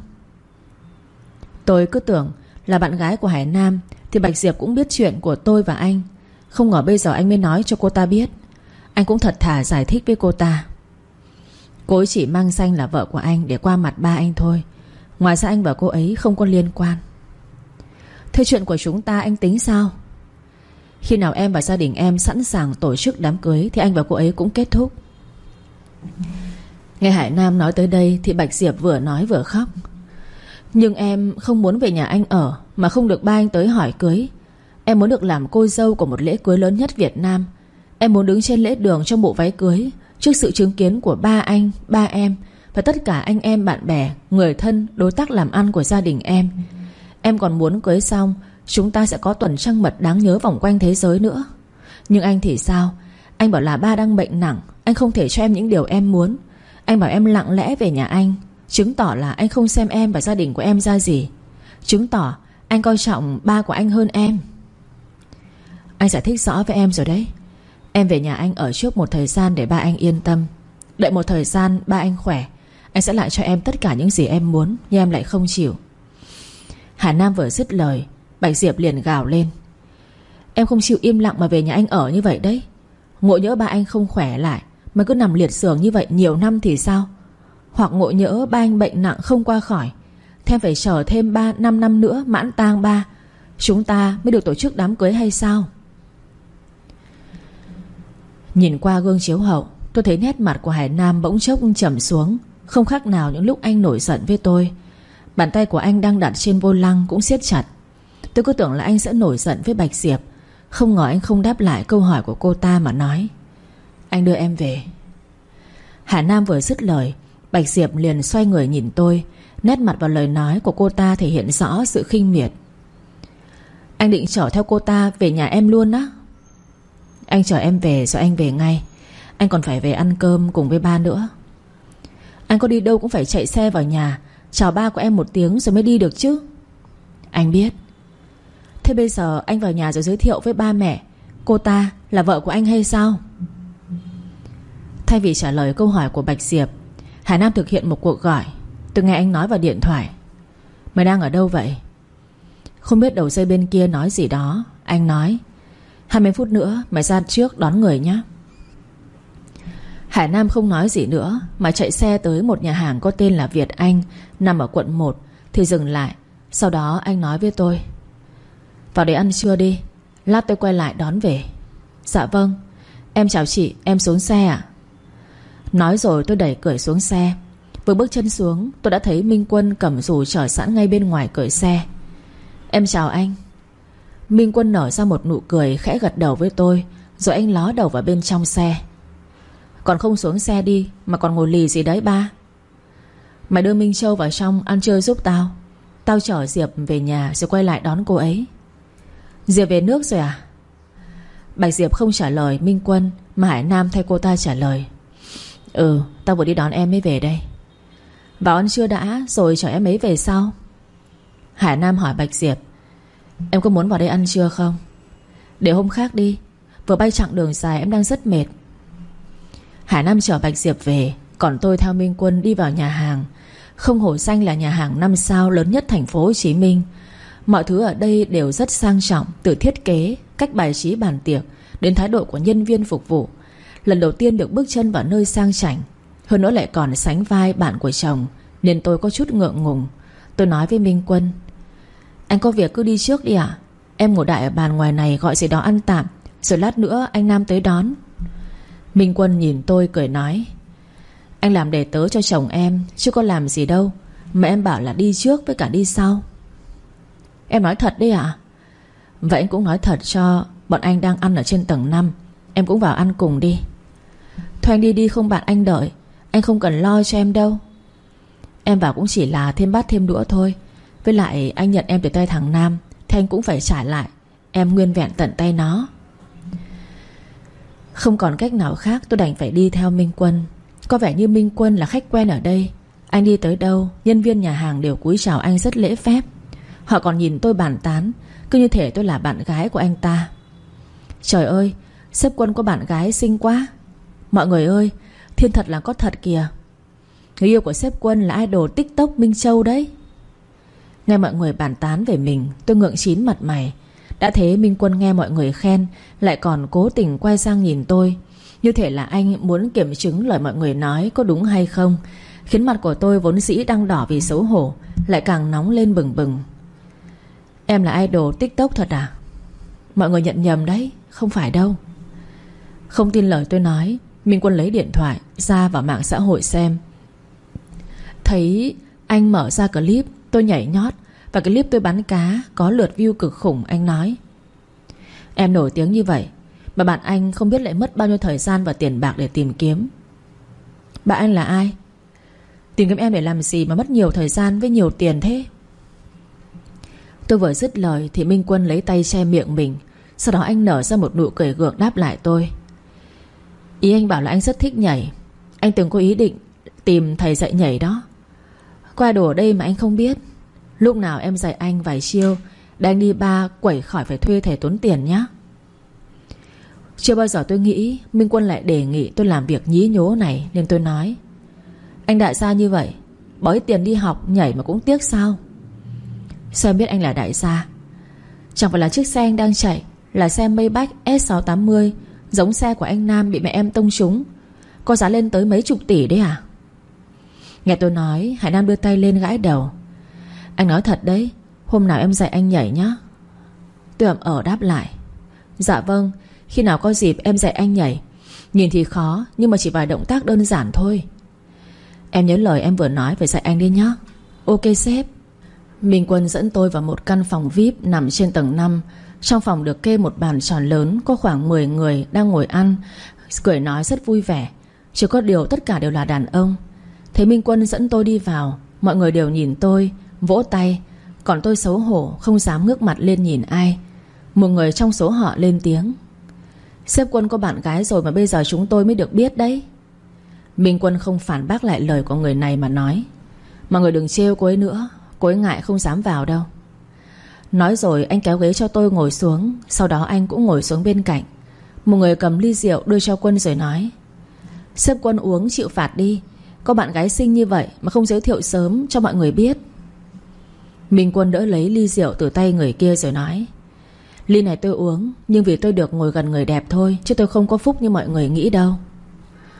Tôi cứ tưởng là bạn gái của Hải Nam thì Bạch Diệp cũng biết chuyện của tôi và anh. Không ngờ bây giờ anh mới nói cho cô ta biết. Anh cũng thật thà giải thích với cô ta: "Cô ấy chỉ mang danh là vợ của anh để qua mặt ba anh thôi. Ngoài ra anh và cô ấy không có liên quan." "Thế chuyện của chúng ta anh tính sao?" "Khi nào em và gia đình em sẵn sàng tổ chức đám cưới thì anh và cô ấy cũng kết thúc." Nghe Hải Nam nói tới đây thì Bạch Diệp vừa nói vừa khóc: "Nhưng em không muốn về nhà anh ở mà không được ba anh tới hỏi cưới. Em muốn được làm cô dâu của một lễ cưới lớn nhất Việt Nam. Em muốn đứng trên lễ đường trong bộ váy cưới, trước sự chứng kiến của ba anh, ba em và tất cả anh em bạn bè, người thân, đối tác làm ăn của gia đình em. Em còn muốn cưới xong chúng ta sẽ có tuần trăng mật đáng nhớ vòng quanh thế giới nữa. Nhưng anh thì sao? Anh bảo là ba đang bệnh nặng, anh không thể cho em những điều em muốn. Anh bảo em lặng lẽ về nhà anh, chứng tỏ là anh không xem em và gia đình của em ra gì, chứng tỏ anh coi trọng ba của anh hơn em." "Anh giải thích rõ với em rồi đấy. Em về nhà anh ở trước một thời gian để ba anh yên tâm. Đợi một thời gian ba anh khỏe, anh sẽ lại cho em tất cả những gì em muốn. Nhưng em lại không chịu." Hà Nam vừa dứt lời Bạch Diệp liền gào lên: "Em không chịu im lặng mà về nhà anh ở như vậy đấy. Ngộ nhỡ ba anh không khỏe lại mà cứ nằm liệt giường như vậy nhiều năm thì sao? Hoặc ngộ nhỡ ba anh bệnh nặng không qua khỏi, thêm phải chờ thêm 3-5 năm nữa mãn tang ba, chúng ta mới được tổ chức đám cưới hay sao?" Nhìn qua gương chiếu hậu, tôi thấy nét mặt của Hải Nam bỗng chốc trầm xuống, không khác nào những lúc anh nổi giận với tôi. Bàn tay của anh đang đặt trên vô lăng cũng siết chặt. Tôi cứ tưởng là anh sẽ nổi giận với Bạch Diệp. Không ngờ anh không đáp lại câu hỏi của cô ta mà nói: "Anh đưa em về." Hà Nam vừa dứt lời Bạch Diệp liền xoay người nhìn tôi. Nét mặt và lời nói của cô ta thể hiện rõ sự khinh miệt: "Anh định chở theo cô ta về nhà em luôn á?" "Anh chở em về rồi anh về ngay. Anh còn phải về ăn cơm cùng với ba nữa." "Anh có đi đâu cũng phải chạy xe vào nhà chào ba của em một tiếng rồi mới đi được chứ." "Anh biết." "Thế bây giờ anh vào nhà rồi giới thiệu với ba mẹ cô ta là vợ của anh hay sao?" Thay vì trả lời câu hỏi của Bạch Diệp, Hải Nam thực hiện một cuộc gọi. Tôi nghe anh nói vào điện thoại: "Mày đang ở đâu vậy?" Không biết đầu dây bên kia nói gì đó. Anh nói: 20 phút nữa mày ra trước đón người nhé." Hải Nam không nói gì nữa mà chạy xe tới một nhà hàng có tên là Việt Anh, nằm ở quận 1 thì dừng lại. Sau đó anh nói với tôi: vào đây ăn trưa đi, lát tôi quay lại đón về. Dạ vâng. Em chào chị, em xuống xe ạ. Nói rồi tôi đẩy cửa xuống xe. Vừa bước chân xuống tôi đã thấy Minh Quân cầm dù chờ sẵn ngay bên ngoài cửa xe. Em chào anh. Minh Quân nở ra một nụ cười, khẽ gật đầu với tôi, rồi anh ló đầu vào bên trong xe. Còn không xuống xe đi mà còn ngồi lì gì đấy ba? Mày đưa Minh Châu vào trong ăn trưa giúp tao. Tao chở Diệp về nhà rồi quay lại đón cô ấy. Diệp về nước rồi à? Bạch Diệp không trả lời Minh Quân mà Hải Nam thay cô ta trả lời. Ừ, tao vừa đi đón em mới về đây. Vào ăn trưa đã rồi chở em ấy về sau. Hải Nam hỏi Bạch Diệp: em có muốn vào đây ăn trưa không? Để hôm khác đi, vừa bay chặng đường dài em đang rất mệt. Hải Nam chở Bạch Diệp về, còn tôi theo Minh Quân đi vào nhà hàng. Không hổ danh là nhà hàng 5 sao lớn nhất thành phố Hồ Chí Minh. Mọi thứ ở đây đều rất sang trọng, từ thiết kế, cách bài trí bàn tiệc đến thái độ của nhân viên phục vụ. Lần đầu tiên được bước chân vào nơi sang chảnh, hơn nữa lại còn sánh vai bạn của chồng, nên tôi có chút ngượng ngùng. Tôi nói với Minh Quân: anh có việc cứ đi trước đi ạ. Em ngồi đại ở bàn ngoài này gọi gì đó ăn tạm, rồi lát nữa anh Nam tới đón. Minh Quân nhìn tôi cười nói: anh làm để tớ cho chồng em chứ có làm gì đâu mà em bảo là đi trước với cả đi sau. Em nói thật đấy ạ? Vậy anh cũng nói thật cho. Bọn anh đang ăn ở trên tầng 5, em cũng vào ăn cùng đi. Thôi anh đi đi, không bạn anh đợi. Anh không cần lo cho em đâu. Em vào cũng chỉ là thêm bát thêm đũa thôi. Với lại anh nhận em từ tay thằng Nam thì anh cũng phải trả lại em nguyên vẹn tận tay nó. Không còn cách nào khác, tôi đành phải đi theo Minh Quân. Có vẻ như Minh Quân là khách quen ở đây. Anh đi tới đâu, nhân viên nhà hàng đều cúi chào anh rất lễ phép. Họ còn nhìn tôi bàn tán, cứ như thể tôi là bạn gái của anh ta. Trời ơi, sếp Quân có bạn gái xinh quá. Mọi người ơi, thiên thật là có thật kìa. Người yêu của sếp Quân là idol TikTok Minh Châu đấy. Nghe mọi người bàn tán về mình, tôi ngượng chín mặt mày. Đã thế Minh Quân nghe mọi người khen, lại còn cố tình quay sang nhìn tôi, như thể là anh muốn kiểm chứng lời mọi người nói có đúng hay không, khiến mặt của tôi vốn dĩ đang đỏ vì xấu hổ lại càng nóng lên bừng bừng. Em là idol TikTok thật à? Mọi người nhận nhầm đấy, không phải đâu. Không tin lời tôi nói, Minh Quân lấy điện thoại ra vào mạng xã hội xem. Thấy anh mở ra clip tôi nhảy nhót và clip tôi bắn cá có lượt view cực khủng. Anh nói: em nổi tiếng như vậy mà bạn anh không biết lại mất bao nhiêu thời gian và tiền bạc để tìm kiếm. Bạn anh là ai? Tìm kiếm em để làm gì mà mất nhiều thời gian với nhiều tiền thế? Tôi vừa dứt lời thì Minh Quân lấy tay che miệng mình. Sau đó anh nở ra một nụ cười gượng đáp lại tôi: ý anh bảo là anh rất thích nhảy. Anh từng có ý định tìm thầy dạy nhảy đó. Có idol ở đây mà anh không biết. Lúc nào em dạy anh vài chiêu để anh đi bar quẩy khỏi phải thuê thầy tốn tiền nhé. Chưa bao giờ tôi nghĩ Minh Quân lại đề nghị tôi làm việc nhí nhố này, nên tôi nói: anh đại gia như vậy, bỏ ít tiền đi học nhảy mà cũng tiếc sao? Sao em biết anh là đại gia? Chẳng phải là chiếc xe anh đang chạy là xe Maybach S680, giống xe của anh Nam bị mẹ em tông trúng, có giá lên tới mấy chục tỷ đấy à? Nghe tôi nói, Hải Nam đưa tay lên gãi đầu. Anh nói thật đấy, hôm nào em dạy anh nhảy nhá. Tôi ậm đáp lại: dạ vâng, khi nào có dịp em dạy anh nhảy. Nhìn thì khó nhưng mà chỉ vài động tác đơn giản thôi. Em nhớ lời em vừa nói phải dạy anh đi nhá. Ok sếp. Minh Quân dẫn tôi vào một căn phòng VIP nằm trên tầng 5. Trong phòng được kê một bàn tròn lớn, có khoảng 10 người đang ngồi ăn, cười nói rất vui vẻ. Chỉ có điều tất cả đều là đàn ông. Thấy Minh Quân dẫn tôi đi vào, mọi người đều nhìn tôi, vỗ tay. Còn tôi xấu hổ không dám ngước mặt lên nhìn ai. Một người trong số họ lên tiếng: sếp Quân có bạn gái rồi mà bây giờ chúng tôi mới được biết đấy. Minh Quân không phản bác lại lời của người này mà nói: mọi người đừng trêu cô ấy nữa, cô ấy ngại không dám vào đâu. Nói rồi anh kéo ghế cho tôi ngồi xuống. Sau đó anh cũng ngồi xuống bên cạnh. Một người cầm ly rượu đưa cho Quân rồi nói: sếp Quân uống chịu phạt đi. Có bạn gái xinh như vậy mà không giới thiệu sớm cho mọi người biết. Minh Quân đỡ lấy ly rượu từ tay người kia rồi nói: ly này tôi uống nhưng vì tôi được ngồi gần người đẹp thôi, chứ tôi không có phúc như mọi người nghĩ đâu.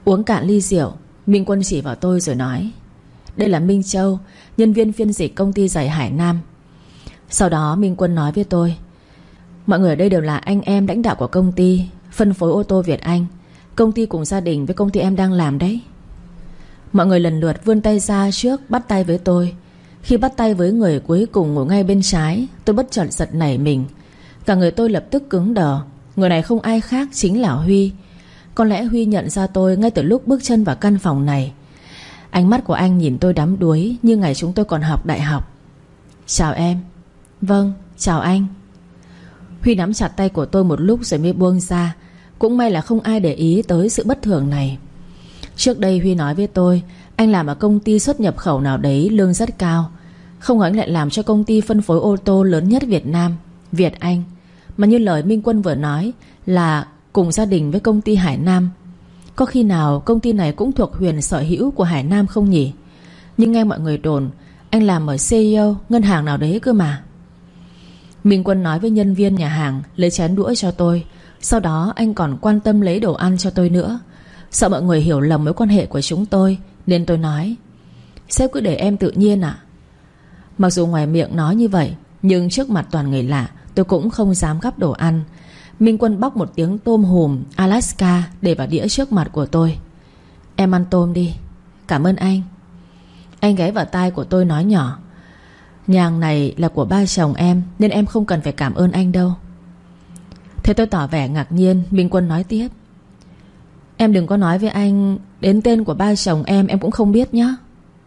Uống cạn ly rượu, Minh Quân chỉ vào tôi rồi nói: đây là Minh Châu, nhân viên phiên dịch công ty giày Hải Nam. Sau đó Minh Quân nói với tôi: mọi người ở đây đều là anh em lãnh đạo của công ty phân phối ô tô Việt Anh, công ty cùng gia đình với công ty em đang làm đấy. Mọi người lần lượt vươn tay ra trước bắt tay với tôi. Khi bắt tay với người cuối cùng ngồi ngay bên trái, tôi bất chợt giật nảy mình. Cả người tôi lập tức cứng đờ. Người này không ai khác chính là Huy. Có lẽ Huy nhận ra tôi ngay từ lúc bước chân vào căn phòng này. Ánh mắt của anh nhìn tôi đắm đuối như ngày chúng tôi còn học đại học. Chào em. Vâng, chào anh. Huy nắm chặt tay của tôi một lúc rồi mới buông ra. Cũng may là không ai để ý tới sự bất thường này. Trước đây Huy nói với tôi anh làm ở công ty xuất nhập khẩu nào đấy, lương rất cao. Không ngờ anh lại làm cho công ty phân phối ô tô lớn nhất Việt Nam, Việt Anh. Mà như lời Minh Quân vừa nói là cùng gia đình với công ty Hải Nam. Có khi nào công ty này cũng thuộc quyền sở hữu của Hải Nam không nhỉ? Nhưng nghe mọi người đồn anh làm ở CEO ngân hàng nào đấy cơ mà. Minh Quân nói với nhân viên nhà hàng lấy chén đũa cho tôi. Sau đó anh còn quan tâm lấy đồ ăn cho tôi nữa. Sợ mọi người hiểu lầm mối quan hệ của chúng tôi nên tôi nói: sếp cứ để em tự nhiên ạ. Mặc dù ngoài miệng nói như vậy, nhưng trước mặt toàn người lạ tôi cũng không dám gắp đồ ăn. Minh Quân bóc một tiếng tôm hùm Alaska để vào đĩa trước mặt của tôi. Em ăn tôm đi. Cảm ơn anh. Anh ghé vào tai của tôi nói nhỏ: nhà hàng này là của ba chồng em, nên em không cần phải cảm ơn anh đâu. Thế tôi tỏ vẻ ngạc nhiên. Minh Quân nói tiếp: em đừng có nói với anh đến tên của ba chồng em cũng không biết nhé.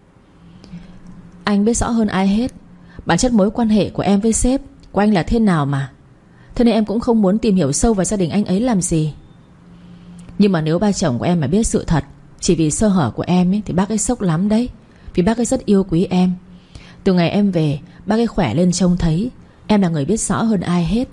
Anh biết rõ hơn ai hết bản chất mối quan hệ của em với sếp của anh là thế nào mà. Thế nên em cũng không muốn tìm hiểu sâu vào gia đình anh ấy làm gì. Nhưng mà nếu ba chồng của em mà biết sự thật chỉ vì sơ hở của em ấy, thì bác ấy sốc lắm đấy. Vì bác ấy rất yêu quý em. Từ ngày em về, bác ấy khỏe lên trông thấy em là người biết rõ hơn ai hết.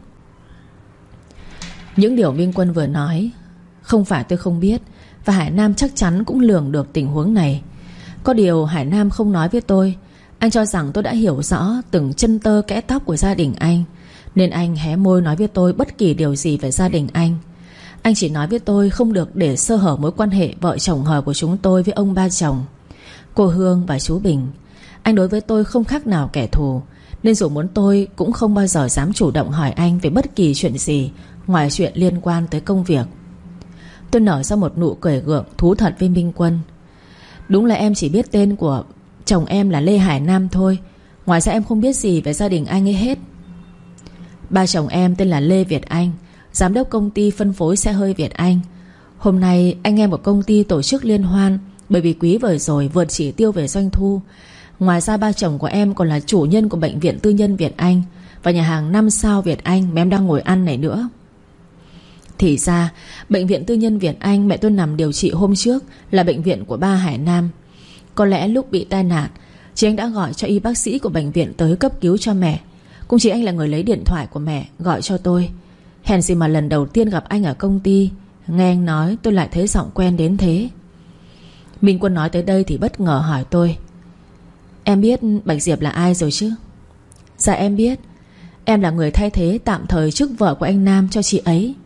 Những điều Minh Quân vừa nói không phải tôi không biết, và Hải Nam chắc chắn cũng lường được tình huống này. Có điều Hải Nam không nói với tôi. Anh cho rằng tôi đã hiểu rõ từng chân tơ kẽ tóc của gia đình anh, nên anh hé môi nói với tôi bất kỳ điều gì về gia đình anh. Anh chỉ nói với tôi không được để sơ hở mối quan hệ vợ chồng hờ của chúng tôi với ông ba chồng, cô Hương và chú Bình. Anh đối với tôi không khác nào kẻ thù, nên dù muốn tôi cũng không bao giờ dám chủ động hỏi anh về bất kỳ chuyện gì ngoài chuyện liên quan tới công việc. Tôi nở ra một nụ cười gượng thú thật với Minh Quân. Đúng là em chỉ biết tên của chồng em là Lê Hải Nam thôi. Ngoài ra em không biết gì về gia đình anh ấy hết. Ba chồng em tên là Lê Việt Anh, giám đốc công ty phân phối xe hơi Việt Anh. Hôm nay anh em của công ty tổ chức liên hoan bởi vì quý vừa rồi vượt chỉ tiêu về doanh thu. Ngoài ra ba chồng của em còn là chủ nhân của bệnh viện tư nhân Việt Anh và nhà hàng 5 sao Việt Anh mà em đang ngồi ăn này nữa. Thì ra bệnh viện tư nhân Việt Anh mẹ tôi nằm điều trị hôm trước là bệnh viện của ba Hải Nam. Có lẽ lúc bị tai nạn, chị anh đã gọi cho y bác sĩ của bệnh viện tới cấp cứu cho mẹ. Cũng chỉ anh là người lấy điện thoại của mẹ gọi cho tôi. Hèn gì mà lần đầu tiên gặp anh ở công ty, nghe anh nói tôi lại thấy giọng quen đến thế. Minh Quân nói tới đây thì bất ngờ hỏi tôi: em biết Bạch Diệp là ai rồi chứ? Dạ em biết. Em là người thay thế tạm thời chức vợ của anh Nam cho chị ấy.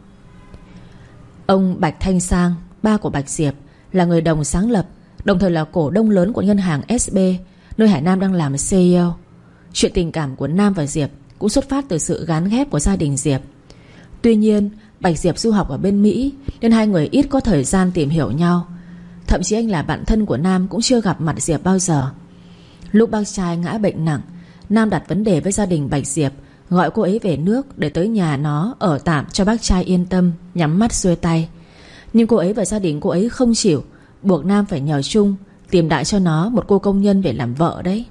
Ông Bạch Thanh Sang, ba của Bạch Diệp, là người đồng sáng lập, đồng thời là cổ đông lớn của ngân hàng SB, nơi Hải Nam đang làm CEO. Chuyện tình cảm của Nam và Diệp cũng xuất phát từ sự gán ghép của gia đình Diệp. Tuy nhiên Bạch Diệp du học ở bên Mỹ, nên hai người ít có thời gian tìm hiểu nhau. Thậm chí anh là bạn thân của Nam cũng chưa gặp mặt Diệp bao giờ. Lúc bác trai ngã bệnh nặng, Nam đặt vấn đề với gia đình Bạch Diệp, gọi cô ấy về nước để tới nhà nó ở tạm cho bác trai yên tâm, nhắm mắt xuôi tay. Nhưng cô ấy và gia đình cô ấy không chịu, buộc Nam phải nhờ Trung tìm đại cho nó một cô công nhân để làm vợ đấy.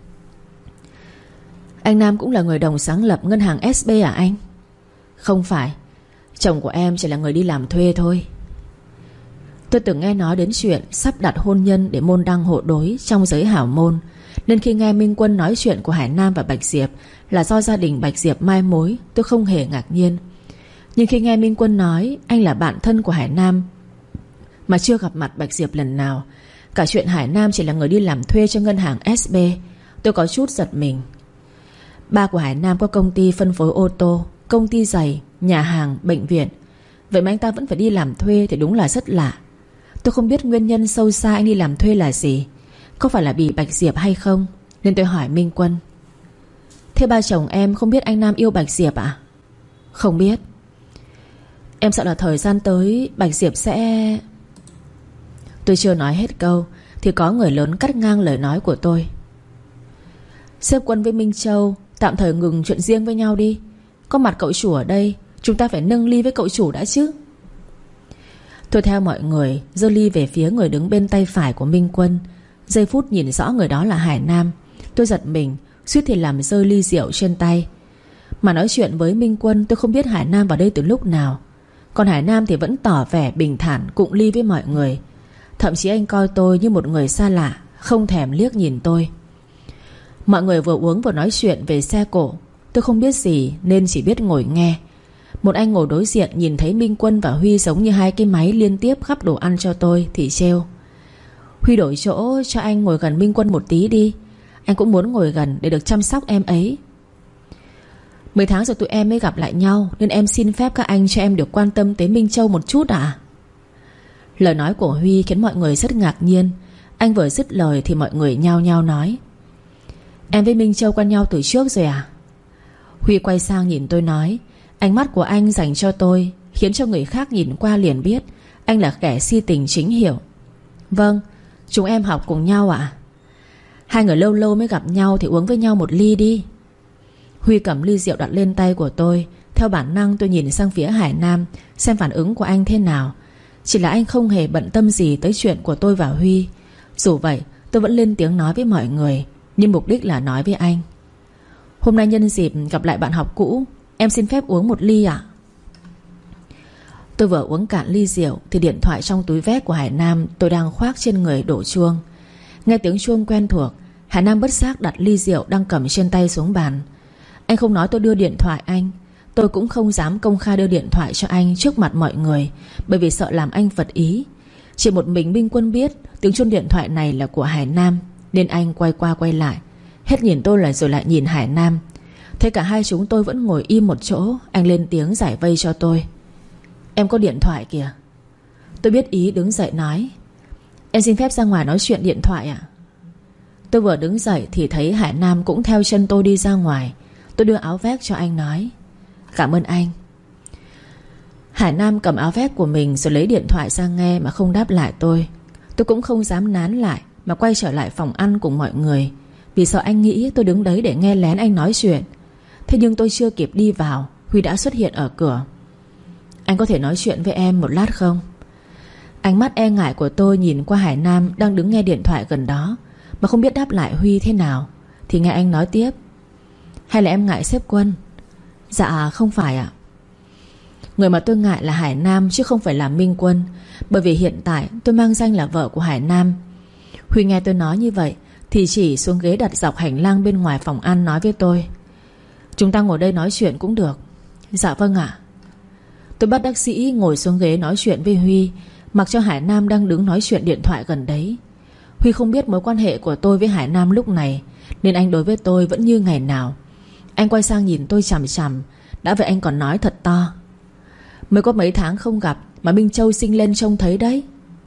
Anh Nam cũng là người đồng sáng lập ngân hàng SB à anh? Không phải. Chồng của em chỉ là người đi làm thuê thôi. Tôi từng nghe nói đến chuyện sắp đặt hôn nhân để môn đăng hộ đối trong giới hảo môn, nên khi nghe Minh Quân nói chuyện của Hải Nam và Bạch Diệp là do gia đình Bạch Diệp mai mối, tôi không hề ngạc nhiên. Nhưng khi nghe Minh Quân nói anh là bạn thân của Hải Nam mà chưa gặp mặt Bạch Diệp lần nào, cả chuyện Hải Nam chỉ là người đi làm thuê cho ngân hàng SB, tôi có chút giật mình. Ba của Hải Nam có công ty phân phối ô tô, công ty giày, nhà hàng, bệnh viện. Vậy mà anh ta vẫn phải đi làm thuê thì đúng là rất lạ. Tôi không biết nguyên nhân sâu xa anh đi làm thuê là gì. Có phải là bị Bạch Diệp hay không, nên tôi hỏi Minh Quân. Thế ba chồng em không biết anh Nam yêu Bạch Diệp à? Không biết. Em sợ là thời gian tới Bạch Diệp sẽ... Tôi chưa nói hết câu thì có người lớn cắt ngang lời nói của tôi. Sếp Quân với Minh Châu tạm thời ngừng chuyện riêng với nhau đi. Có mặt cậu chủ ở đây, chúng ta phải nâng ly với cậu chủ đã chứ. Tôi theo mọi người giơ ly về phía người đứng bên tay phải của Minh Quân. Giây phút nhìn rõ người đó là Hải Nam, tôi giật mình, suýt thì làm rơi ly rượu trên tay. Mà nói chuyện với Minh Quân, tôi không biết Hải Nam vào đây từ lúc nào. Còn Hải Nam thì vẫn tỏ vẻ bình thản cụng ly với mọi người. Thậm chí anh coi tôi như một người xa lạ, không thèm liếc nhìn tôi. Mọi người vừa uống vừa nói chuyện về xe cổ. Tôi không biết gì nên chỉ biết ngồi nghe. Một anh ngồi đối diện nhìn thấy Minh Quân và Huy giống như hai cái máy liên tiếp gắp đồ ăn cho tôi thì trêu: Huy đổi chỗ cho anh ngồi gần Minh Quân một tí đi. Anh cũng muốn ngồi gần để được chăm sóc em ấy. 10 tháng rồi tụi em mới gặp lại nhau, nên em xin phép các anh cho em được quan tâm tới Minh Châu một chút ạ. Lời nói của Huy khiến mọi người rất ngạc nhiên. Anh vừa dứt lời thì mọi người nhao nhao nói: Em với Minh Châu quen nhau từ trước rồi à? Huy quay sang nhìn tôi nói. Ánh mắt của anh dành cho tôi khiến cho người khác nhìn qua liền biết anh là kẻ si tình chính hiệu. Vâng, chúng em học cùng nhau ạ. Hai người lâu lâu mới gặp nhau thì uống với nhau một ly đi. Huy cầm ly rượu đặt lên tay của tôi. Theo bản năng tôi nhìn sang phía Hải Nam, xem phản ứng của anh thế nào. Chỉ là anh không hề bận tâm gì tới chuyện của tôi và Huy. Dù vậy tôi vẫn lên tiếng nói với mọi người, nhưng mục đích là nói với anh: Hôm nay nhân dịp gặp lại bạn học cũ, em xin phép uống một ly ạ. Tôi vừa uống cạn ly rượu thì điện thoại trong túi vest của Hải Nam tôi đang khoác trên người đổ chuông. Nghe tiếng chuông quen thuộc, Hải Nam bất giác đặt ly rượu đang cầm trên tay xuống bàn. Anh không nói tôi đưa điện thoại anh. Tôi cũng không dám công khai đưa điện thoại cho anh trước mặt mọi người, bởi vì sợ làm anh phật ý. Chỉ một mình Minh Quân biết tiếng chuông điện thoại này là của Hải Nam, nên anh quay qua quay lại, hết nhìn tôi rồi lại nhìn Hải Nam. Thấy cả hai chúng tôi vẫn ngồi im một chỗ, anh lên tiếng giải vây cho tôi: Em có điện thoại kìa. Tôi biết ý đứng dậy nói: Em xin phép ra ngoài nói chuyện điện thoại ạ. Tôi vừa đứng dậy thì thấy Hải Nam cũng theo chân tôi đi ra ngoài. Tôi đưa áo vest cho anh nói: Cảm ơn anh. Hải Nam cầm áo vest của mình rồi lấy điện thoại ra nghe mà không đáp lại tôi. Tôi cũng không dám nán lại mà quay trở lại phòng ăn cùng mọi người, vì sợ anh nghĩ tôi đứng đấy để nghe lén anh nói chuyện. Thế nhưng tôi chưa kịp đi vào, Huy đã xuất hiện ở cửa. Anh có thể nói chuyện với em một lát không? Ánh mắt e ngại của tôi nhìn qua Hải Nam đang đứng nghe điện thoại gần đó, mà không biết đáp lại Huy thế nào. Thì nghe anh nói tiếp: Hay là em ngại sếp Quân? Dạ không phải ạ. Người mà tôi ngại là Hải Nam chứ không phải là Minh Quân, bởi vì hiện tại tôi mang danh là vợ của Hải Nam. Huy nghe tôi nói như vậy thì chỉ xuống ghế đặt dọc hành lang bên ngoài phòng ăn nói với tôi: Chúng ta ngồi đây nói chuyện cũng được. Dạ vâng ạ. Tôi bất đắc dĩ ngồi xuống ghế nói chuyện với Huy, mặc cho Hải Nam đang đứng nói chuyện điện thoại gần đấy. Huy không biết mối quan hệ của tôi với Hải Nam lúc này, nên anh đối với tôi vẫn như ngày nào. Anh quay sang nhìn tôi chằm chằm. Đã vậy anh còn nói thật to: Mới có mấy tháng không gặp mà Minh Châu xinh lên trông thấy đấy.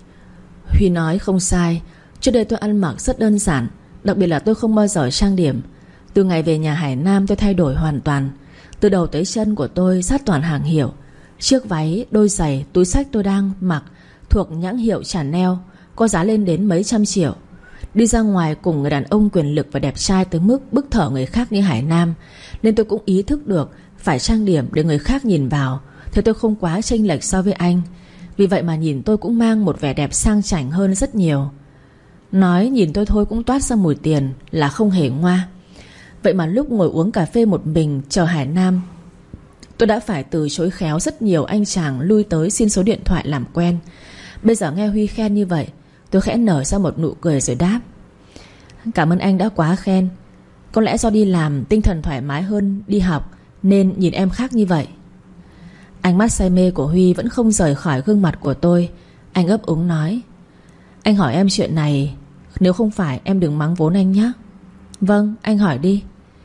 Huy nói không sai. Trước đây tôi ăn mặc rất đơn giản, đặc biệt là tôi không bao giờ trang điểm. Từ ngày về nhà Hải Nam tôi thay đổi hoàn toàn. Từ đầu tới chân của tôi sát toàn hàng hiệu. Chiếc váy, đôi giày, túi xách tôi đang mặc thuộc nhãn hiệu Chanel, có giá lên đến mấy trăm triệu. Đi ra ngoài cùng người đàn ông quyền lực và đẹp trai tới mức bức thở người khác như Hải Nam, nên tôi cũng ý thức được phải trang điểm để người khác nhìn vào thì tôi không quá chênh lệch so với anh. Vì vậy mà nhìn tôi cũng mang một vẻ đẹp sang chảnh hơn rất nhiều. Nói nhìn tôi thôi cũng toát ra mùi tiền là không hề ngoa. Vậy mà lúc ngồi uống cà phê một mình chờ Hải Nam, tôi đã phải từ chối khéo rất nhiều anh chàng lui tới xin số điện thoại làm quen. Bây giờ nghe Huy khen như vậy, tôi khẽ nở ra một nụ cười rồi đáp: Cảm ơn anh đã quá khen. Có lẽ do đi làm tinh thần thoải mái hơn đi học nên nhìn em khác như vậy. Ánh mắt say mê của Huy vẫn không rời khỏi gương mặt của tôi. Anh ấp úng nói: Anh hỏi em chuyện này, nếu không phải em đừng mắng vốn anh nhé. Vâng, anh hỏi đi.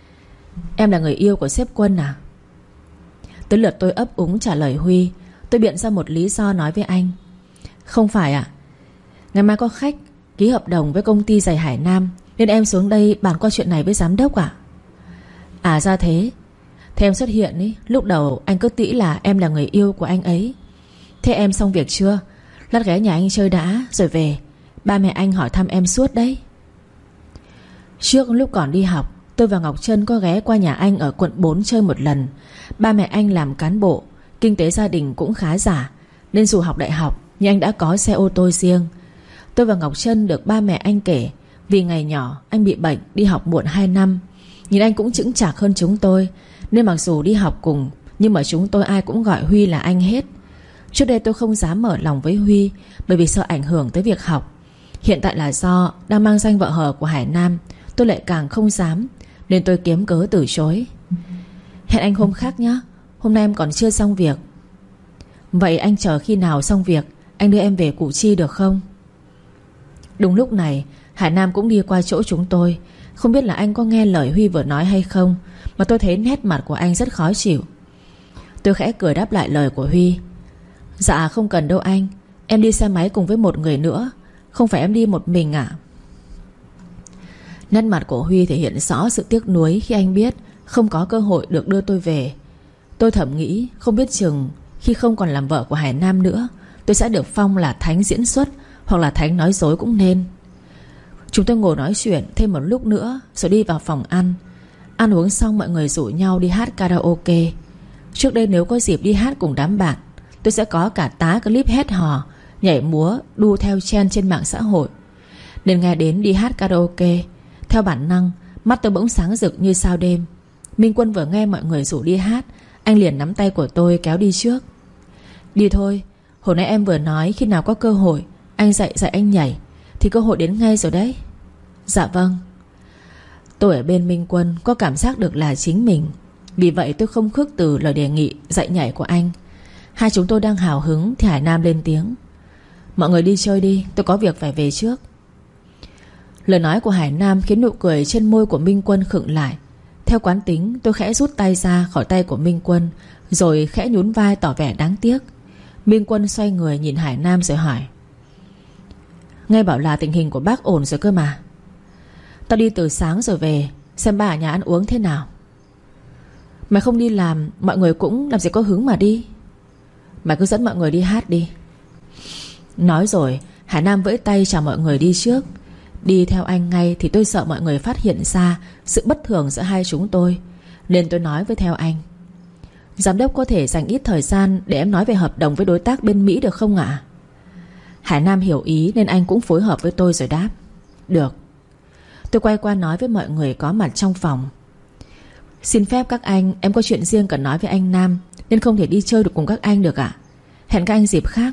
Em là người yêu của sếp Quân à? Tới lượt tôi ấp úng trả lời Huy. Tôi biện ra một lý do nói với anh: Không phải ạ. Ngày mai có khách ký hợp đồng với công ty giày Hải Nam, nên em xuống đây bàn qua chuyện này với giám đốc ạ. À ra thế. Thế em xuất hiện ý, lúc đầu anh cứ nghĩ là em là người yêu của anh ấy. Thế em xong việc chưa? Lát ghé nhà anh chơi đã rồi về. Ba mẹ anh hỏi thăm em suốt đấy. Trước lúc còn đi học, tôi và Ngọc Trân có ghé qua nhà anh ở quận 4 chơi một lần. Ba mẹ anh làm cán bộ, kinh tế gia đình cũng khá giả, nên dù học đại học nhưng anh đã có xe ô tô riêng. Tôi và Ngọc Trân được ba mẹ anh kể vì ngày nhỏ anh bị bệnh, đi học muộn 2 năm. Nhìn anh cũng chững chạc hơn chúng tôi, nên mặc dù đi học cùng, nhưng mà chúng tôi ai cũng gọi Huy là anh hết. Trước đây tôi không dám mở lòng với Huy, bởi vì sợ ảnh hưởng tới việc học. Hiện tại là do đang mang danh vợ hờ của Hải Nam, tôi lại càng không dám, nên tôi kiếm cớ từ chối. Hẹn anh hôm khác nhé, hôm nay em còn chưa xong việc. Vậy anh chờ khi nào xong việc, anh đưa em về Củ Chi được không? Đúng lúc này Hải Nam cũng đi qua chỗ chúng tôi. Không biết là anh có nghe lời Huy vừa nói hay không, mà tôi thấy nét mặt của anh rất khó chịu. Tôi khẽ cười đáp lại lời của Huy. Dạ không cần đâu anh, em đi xe máy cùng với một người nữa, không phải em đi một mình ạ. Nét mặt của Huy thể hiện rõ sự tiếc nuối khi anh biết không có cơ hội được đưa tôi về. Tôi thầm nghĩ không biết chừng khi không còn làm vợ của Hải Nam nữa, tôi sẽ được phong là thánh diễn xuất hoặc là thánh nói dối cũng nên. Chúng tôi ngồi nói chuyện thêm một lúc nữa rồi đi vào phòng ăn. Ăn uống xong mọi người rủ nhau đi hát karaoke. Trước đây nếu có dịp đi hát cùng đám bạn, tôi sẽ có cả tá clip hét hò, nhảy múa, đu theo trend trên mạng xã hội. Nên nghe đến đi hát karaoke, theo bản năng mắt tôi bỗng sáng rực như sao đêm. Minh Quân vừa nghe mọi người rủ đi hát, anh liền nắm tay của tôi kéo đi trước. Đi thôi, hồi nãy em vừa nói khi nào có cơ hội anh dạy anh nhảy, thì cơ hội đến ngay rồi đấy. Dạ vâng. Tôi ở bên Minh Quân có cảm giác được là chính mình, vì vậy tôi không khước từ lời đề nghị dạy nhảy của anh. Hai chúng tôi đang hào hứng thì Hải Nam lên tiếng. Mọi người đi chơi đi, tôi có việc phải về trước. Lời nói của Hải Nam khiến nụ cười trên môi của Minh Quân khựng lại. Theo quán tính, tôi khẽ rút tay ra khỏi tay của Minh Quân, rồi khẽ nhún vai tỏ vẻ đáng tiếc. Minh Quân xoay người nhìn Hải Nam rồi hỏi. Nghe bảo là tình hình của bác ổn rồi cơ mà. Tao đi từ sáng rồi về, xem ba ở nhà ăn uống thế nào. Mày không đi làm, mọi người cũng làm gì có hứng mà đi. Mày cứ dẫn mọi người đi hát đi. Nói rồi Hải Nam vẫy tay chào mọi người đi trước. Đi theo anh ngay thì tôi sợ mọi người phát hiện ra sự bất thường giữa hai chúng tôi, nên tôi nói với theo anh. Giám đốc có thể dành ít thời gian để em nói về hợp đồng với đối tác bên Mỹ được không ạ? Hải Nam hiểu ý nên anh cũng phối hợp với tôi rồi đáp. Được. Tôi quay qua nói với mọi người có mặt trong phòng. Xin phép các anh, em có chuyện riêng cần nói với anh Nam, nên không thể đi chơi được cùng các anh được ạ. Hẹn các anh dịp khác.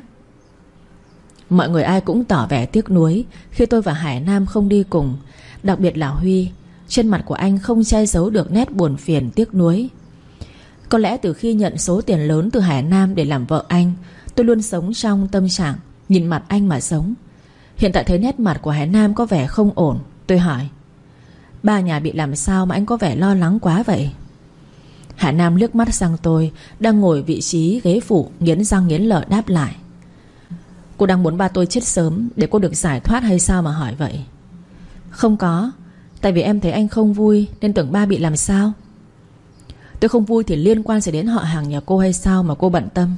Mọi người ai cũng tỏ vẻ tiếc nuối khi tôi và Hải Nam không đi cùng. Đặc biệt là Huy. Trên mặt của anh không che giấu được nét buồn phiền tiếc nuối. Có lẽ từ khi nhận số tiền lớn từ Hải Nam để làm vợ anh, tôi luôn sống trong tâm trạng nhìn mặt anh mà sống. Hiện tại thấy nét mặt của Hải Nam có vẻ không ổn. Tôi hỏi. Ba nhà bị làm sao mà anh có vẻ lo lắng quá vậy? Hải Nam liếc mắt sang tôi đang ngồi vị trí ghế phụ, nghiến răng nghiến lợi đáp lại. Cô đang muốn ba tôi chết sớm để cô được giải thoát hay sao mà hỏi vậy? Không có. Tại vì em thấy anh không vui nên tưởng ba bị làm sao. Tôi không vui thì liên quan sẽ đến họ hàng nhà cô hay sao mà cô bận tâm?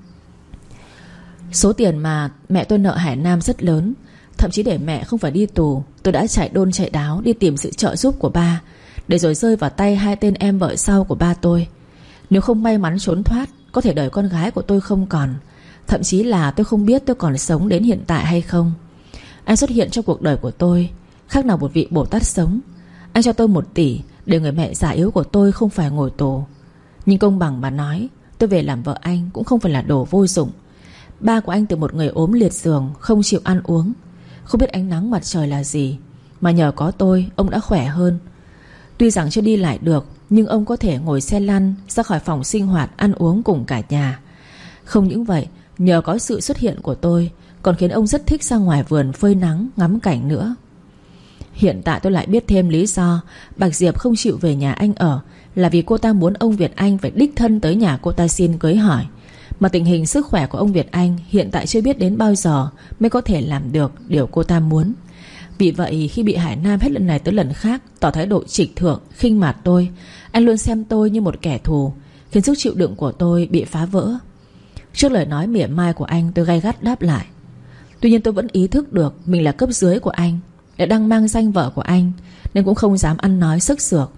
Số tiền mà mẹ tôi nợ Hải Nam rất lớn. Thậm chí để mẹ không phải đi tù, tôi đã chạy đôn chạy đáo đi tìm sự trợ giúp của ba, để rồi rơi vào tay hai tên em vợ sau của ba tôi. Nếu không may mắn trốn thoát, có thể đời con gái của tôi không còn. Thậm chí là tôi không biết tôi còn sống đến hiện tại hay không. Anh xuất hiện trong cuộc đời của tôi khác nào một vị Bồ Tát sống. Anh cho tôi 1 tỷ để người mẹ già yếu của tôi không phải ngồi tù. Nhưng công bằng mà nói, tôi về làm vợ anh cũng không phải là đồ vô dụng. Ba của anh từ một người ốm liệt giường, không chịu ăn uống, không biết ánh nắng mặt trời là gì, mà nhờ có tôi ông đã khỏe hơn. Tuy rằng chưa đi lại được, nhưng ông có thể ngồi xe lăn ra khỏi phòng sinh hoạt ăn uống cùng cả nhà. Không những vậy, nhờ có sự xuất hiện của tôi còn khiến ông rất thích ra ngoài vườn phơi nắng ngắm cảnh nữa. Hiện tại tôi lại biết thêm lý do Bạch Diệp không chịu về nhà anh ở là vì cô ta muốn ông Việt Anh phải đích thân tới nhà cô ta xin cưới hỏi. Mà tình hình sức khỏe của ông Việt Anh hiện tại chưa biết đến bao giờ mới có thể làm được điều cô ta muốn. Vì vậy khi bị Hải Nam hết lần này tới lần khác tỏ thái độ trịch thượng, khinh mạt tôi, anh luôn xem tôi như một kẻ thù, khiến sức chịu đựng của tôi bị phá vỡ. Trước lời nói mỉa mai của anh, tôi gay gắt đáp lại. Tuy nhiên tôi vẫn ý thức được mình là cấp dưới của anh, lại đang mang danh vợ của anh, nên cũng không dám ăn nói sức sược.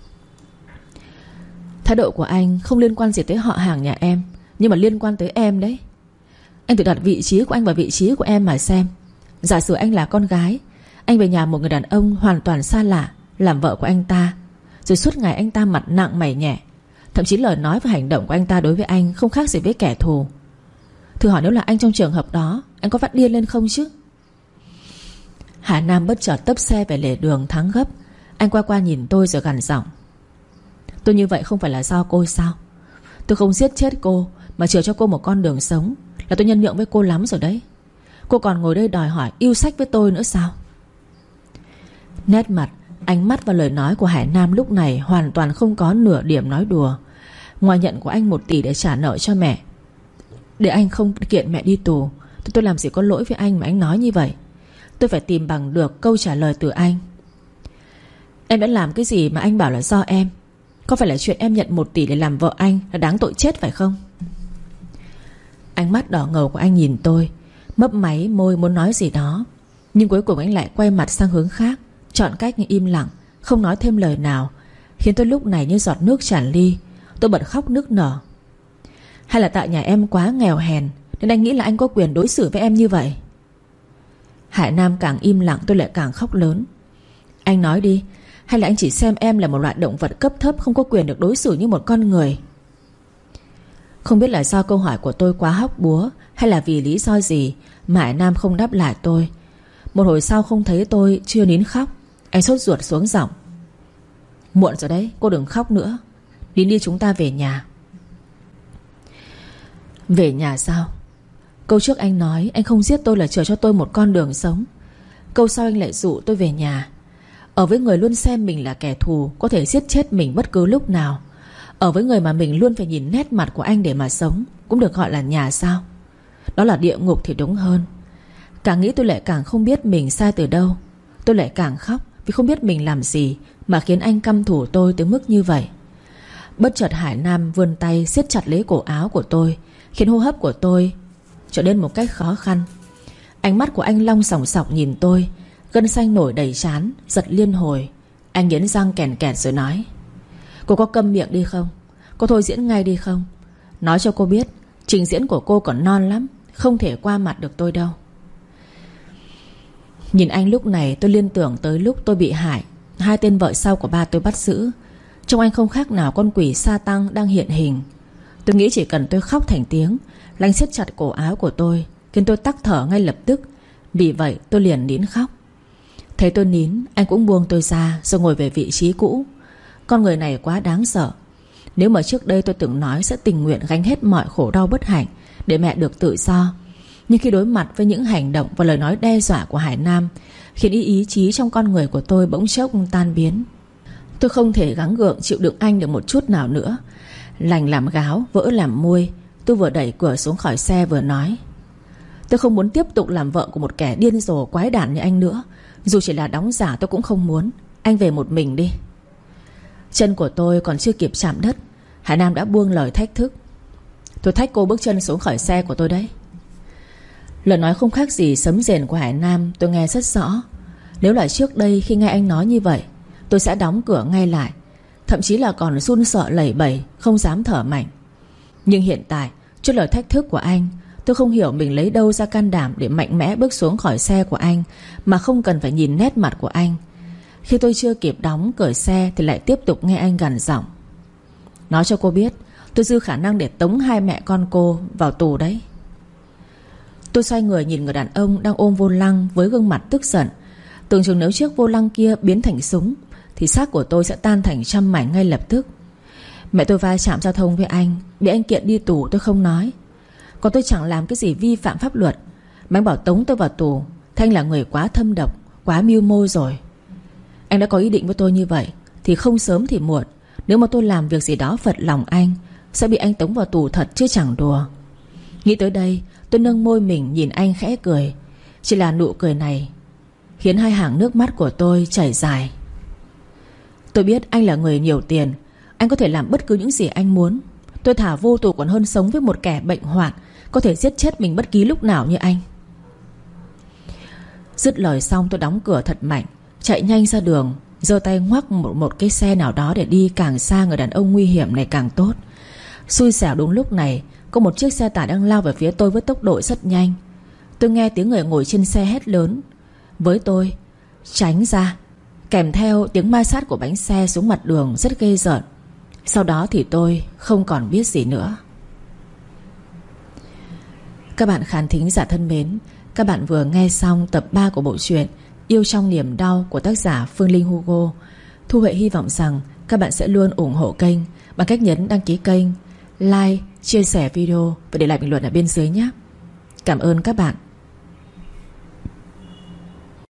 Thái độ của anh không liên quan gì tới họ hàng nhà em, nhưng mà liên quan tới em đấy. Anh tự đặt vị trí của anh vào vị trí của em mà xem. Giả sử anh là con gái, anh về nhà một người đàn ông hoàn toàn xa lạ làm vợ của anh ta, rồi suốt ngày anh ta mặt nặng mày nhẹ, thậm chí lời nói và hành động của anh ta đối với anh không khác gì với kẻ thù. Thử hỏi nếu là anh trong trường hợp đó, anh có phát điên lên không chứ? Hà Nam bất chợt tấp xe về lề đường thắng gấp. Anh qua qua nhìn tôi rồi gằn giọng. Tôi như vậy không phải là do cô sao? Tôi không giết chết cô mà chừa cho cô một con đường sống là tôi nhân nhượng với cô lắm rồi đấy. Cô còn ngồi đây đòi hỏi yêu sách với tôi nữa sao? Nét mặt, ánh mắt và lời nói của Hải Nam lúc này hoàn toàn không có nửa điểm nói đùa. Ngoài nhận của anh 1 tỷ để trả nợ cho mẹ, để anh không kiện mẹ đi tù, tôi làm gì có lỗi với anh mà anh nói như vậy. Tôi phải tìm bằng được câu trả lời từ anh. Em đã làm cái gì mà anh bảo là do em? Có phải là chuyện em nhận 1 tỷ để làm vợ anh là đáng tội chết phải không? Ánh mắt đỏ ngầu của anh nhìn tôi, mấp máy môi muốn nói gì đó, nhưng cuối cùng anh lại quay mặt sang hướng khác, chọn cách im lặng, không nói thêm lời nào, khiến tôi lúc này như giọt nước tràn ly. Tôi bật khóc nức nở. Hay là tại nhà em quá nghèo hèn nên anh nghĩ là anh có quyền đối xử với em như vậy? Hải Nam càng im lặng tôi lại càng khóc lớn. Anh nói đi, hay là anh chỉ xem em là một loại động vật cấp thấp, không có quyền được đối xử như một con người? Không biết là do câu hỏi của tôi quá hóc búa, hay là vì lý do gì mà Hải Nam không đáp lại tôi. Một hồi sau không thấy tôi chưa nín khóc, anh sốt ruột xuống giọng. Muộn rồi đấy, cô đừng khóc nữa. Nín đi, chúng ta về nhà. Về nhà sao? Câu trước anh nói anh không giết tôi là chừa cho tôi một con đường sống. Câu sau anh lại dụ tôi về nhà. Ở với người luôn xem mình là kẻ thù, có thể giết chết mình bất cứ lúc nào, ở với người mà mình luôn phải nhìn nét mặt của anh để mà sống, cũng được gọi là nhà sao? Đó là địa ngục thì đúng hơn. Càng nghĩ tôi lại càng không biết mình sai từ đâu. Tôi lại càng khóc vì không biết mình làm gì mà khiến anh căm thù tôi tới mức như vậy. Bất chợt Hải Nam vươn tay siết chặt lấy cổ áo của tôi, khiến hô hấp của tôi trở nên một cách khó khăn. Ánh mắt của anh long sòng sọc nhìn tôi, gân xanh nổi đầy trán, giật liên hồi. Anh nghiến răng kèn kẹt rồi nói. Cô có câm miệng đi không? Cô thôi diễn ngay đi không? Nói cho cô biết, trình diễn của cô còn non lắm, không thể qua mặt được tôi đâu. Nhìn anh lúc này tôi liên tưởng tới lúc tôi bị Hải, 2 tên vợ sau của ba tôi bắt giữ. Trông anh không khác nào con quỷ sa tăng đang hiện hình. Tôi nghĩ chỉ cần tôi khóc thành tiếng là anh siết chặt cổ áo của tôi, khiến tôi tắc thở ngay lập tức. Vì vậy tôi liền nín khóc. Thấy tôi nín, anh cũng buông tôi ra rồi ngồi về vị trí cũ. Con người này quá đáng sợ. Nếu mà trước đây tôi từng nói sẽ tình nguyện gánh hết mọi khổ đau bất hạnh để mẹ được tự do, nhưng khi đối mặt với những hành động và lời nói đe dọa của Hải Nam, khiến ý chí trong con người của tôi bỗng chốc tan biến. Tôi không thể gắng gượng chịu đựng anh được một chút nào nữa. Lành làm gáo, vỡ làm muôi, tôi vừa đẩy cửa xuống khỏi xe vừa nói. Tôi không muốn tiếp tục làm vợ của một kẻ điên rồ quái đản như anh nữa. Dù chỉ là đóng giả tôi cũng không muốn. Anh về một mình đi. Chân của tôi còn chưa kịp chạm đất, Hải Nam đã buông lời thách thức. Tôi thách cô bước chân xuống khỏi xe của tôi đấy. Lời nói không khác gì sấm rền của Hải Nam tôi nghe rất rõ. Nếu là trước đây khi nghe anh nói như vậy, tôi sẽ đóng cửa ngay lại, thậm chí là còn run sợ lẩy bẩy, không dám thở mạnh. Nhưng hiện tại, trước lời thách thức của anh, tôi không hiểu mình lấy đâu ra can đảm để mạnh mẽ bước xuống khỏi xe của anh mà không cần phải nhìn nét mặt của anh. Khi tôi chưa kịp đóng cửa xe thì lại tiếp tục nghe anh gằn giọng. Nói cho cô biết, tôi dư khả năng để tống 2 mẹ con cô vào tù đấy. Tôi xoay người nhìn người đàn ông đang ôm vô lăng với gương mặt tức giận. Tưởng chừng nếu chiếc vô lăng kia biến thành súng thì xác của tôi sẽ tan thành trăm mảnh ngay lập tức. Mẹ tôi va chạm giao thông với anh, bị anh kiện đi tù tôi không nói. Còn tôi chẳng làm cái gì vi phạm pháp luật mà anh bảo tống tôi vào tù. Thì anh là người quá thâm độc, quá mưu mô rồi. Anh đã có ý định với tôi như vậy thì không sớm thì muộn, nếu mà tôi làm việc gì đó phật lòng anh, sẽ bị anh tống vào tù thật chứ chẳng đùa. Nghĩ tới đây, tôi nâng môi mình nhìn anh khẽ cười. Chỉ là nụ cười này khiến hai hàng nước mắt của tôi chảy dài. Tôi biết anh là người nhiều tiền, anh có thể làm bất cứ những gì anh muốn. Tôi thà vô tù còn hơn sống với một kẻ bệnh hoạn, có thể giết chết mình bất kỳ lúc nào như anh. Dứt lời xong tôi đóng cửa thật mạnh, chạy nhanh ra đường, giơ tay ngoắc một cái xe nào đó để đi càng xa người đàn ông nguy hiểm này càng tốt. Xui xẻo đúng lúc này có một chiếc xe tải đang lao về phía tôi với tốc độ rất nhanh. Tôi nghe tiếng người ngồi trên xe hét lớn với tôi tránh ra, kèm theo tiếng ma sát của bánh xe xuống mặt đường rất ghê rợn. Sau đó thì tôi không còn biết gì nữa. Các bạn khán thính giả thân mến, các bạn vừa nghe xong tập 3 của bộ truyện Yêu trong niềm đau của tác giả Phương Linh Hugo. Thu Huệ hy vọng rằng các bạn sẽ luôn ủng hộ kênh bằng cách nhấn đăng ký kênh, like, chia sẻ video và để lại bình luận ở bên dưới nhé. Cảm ơn các bạn.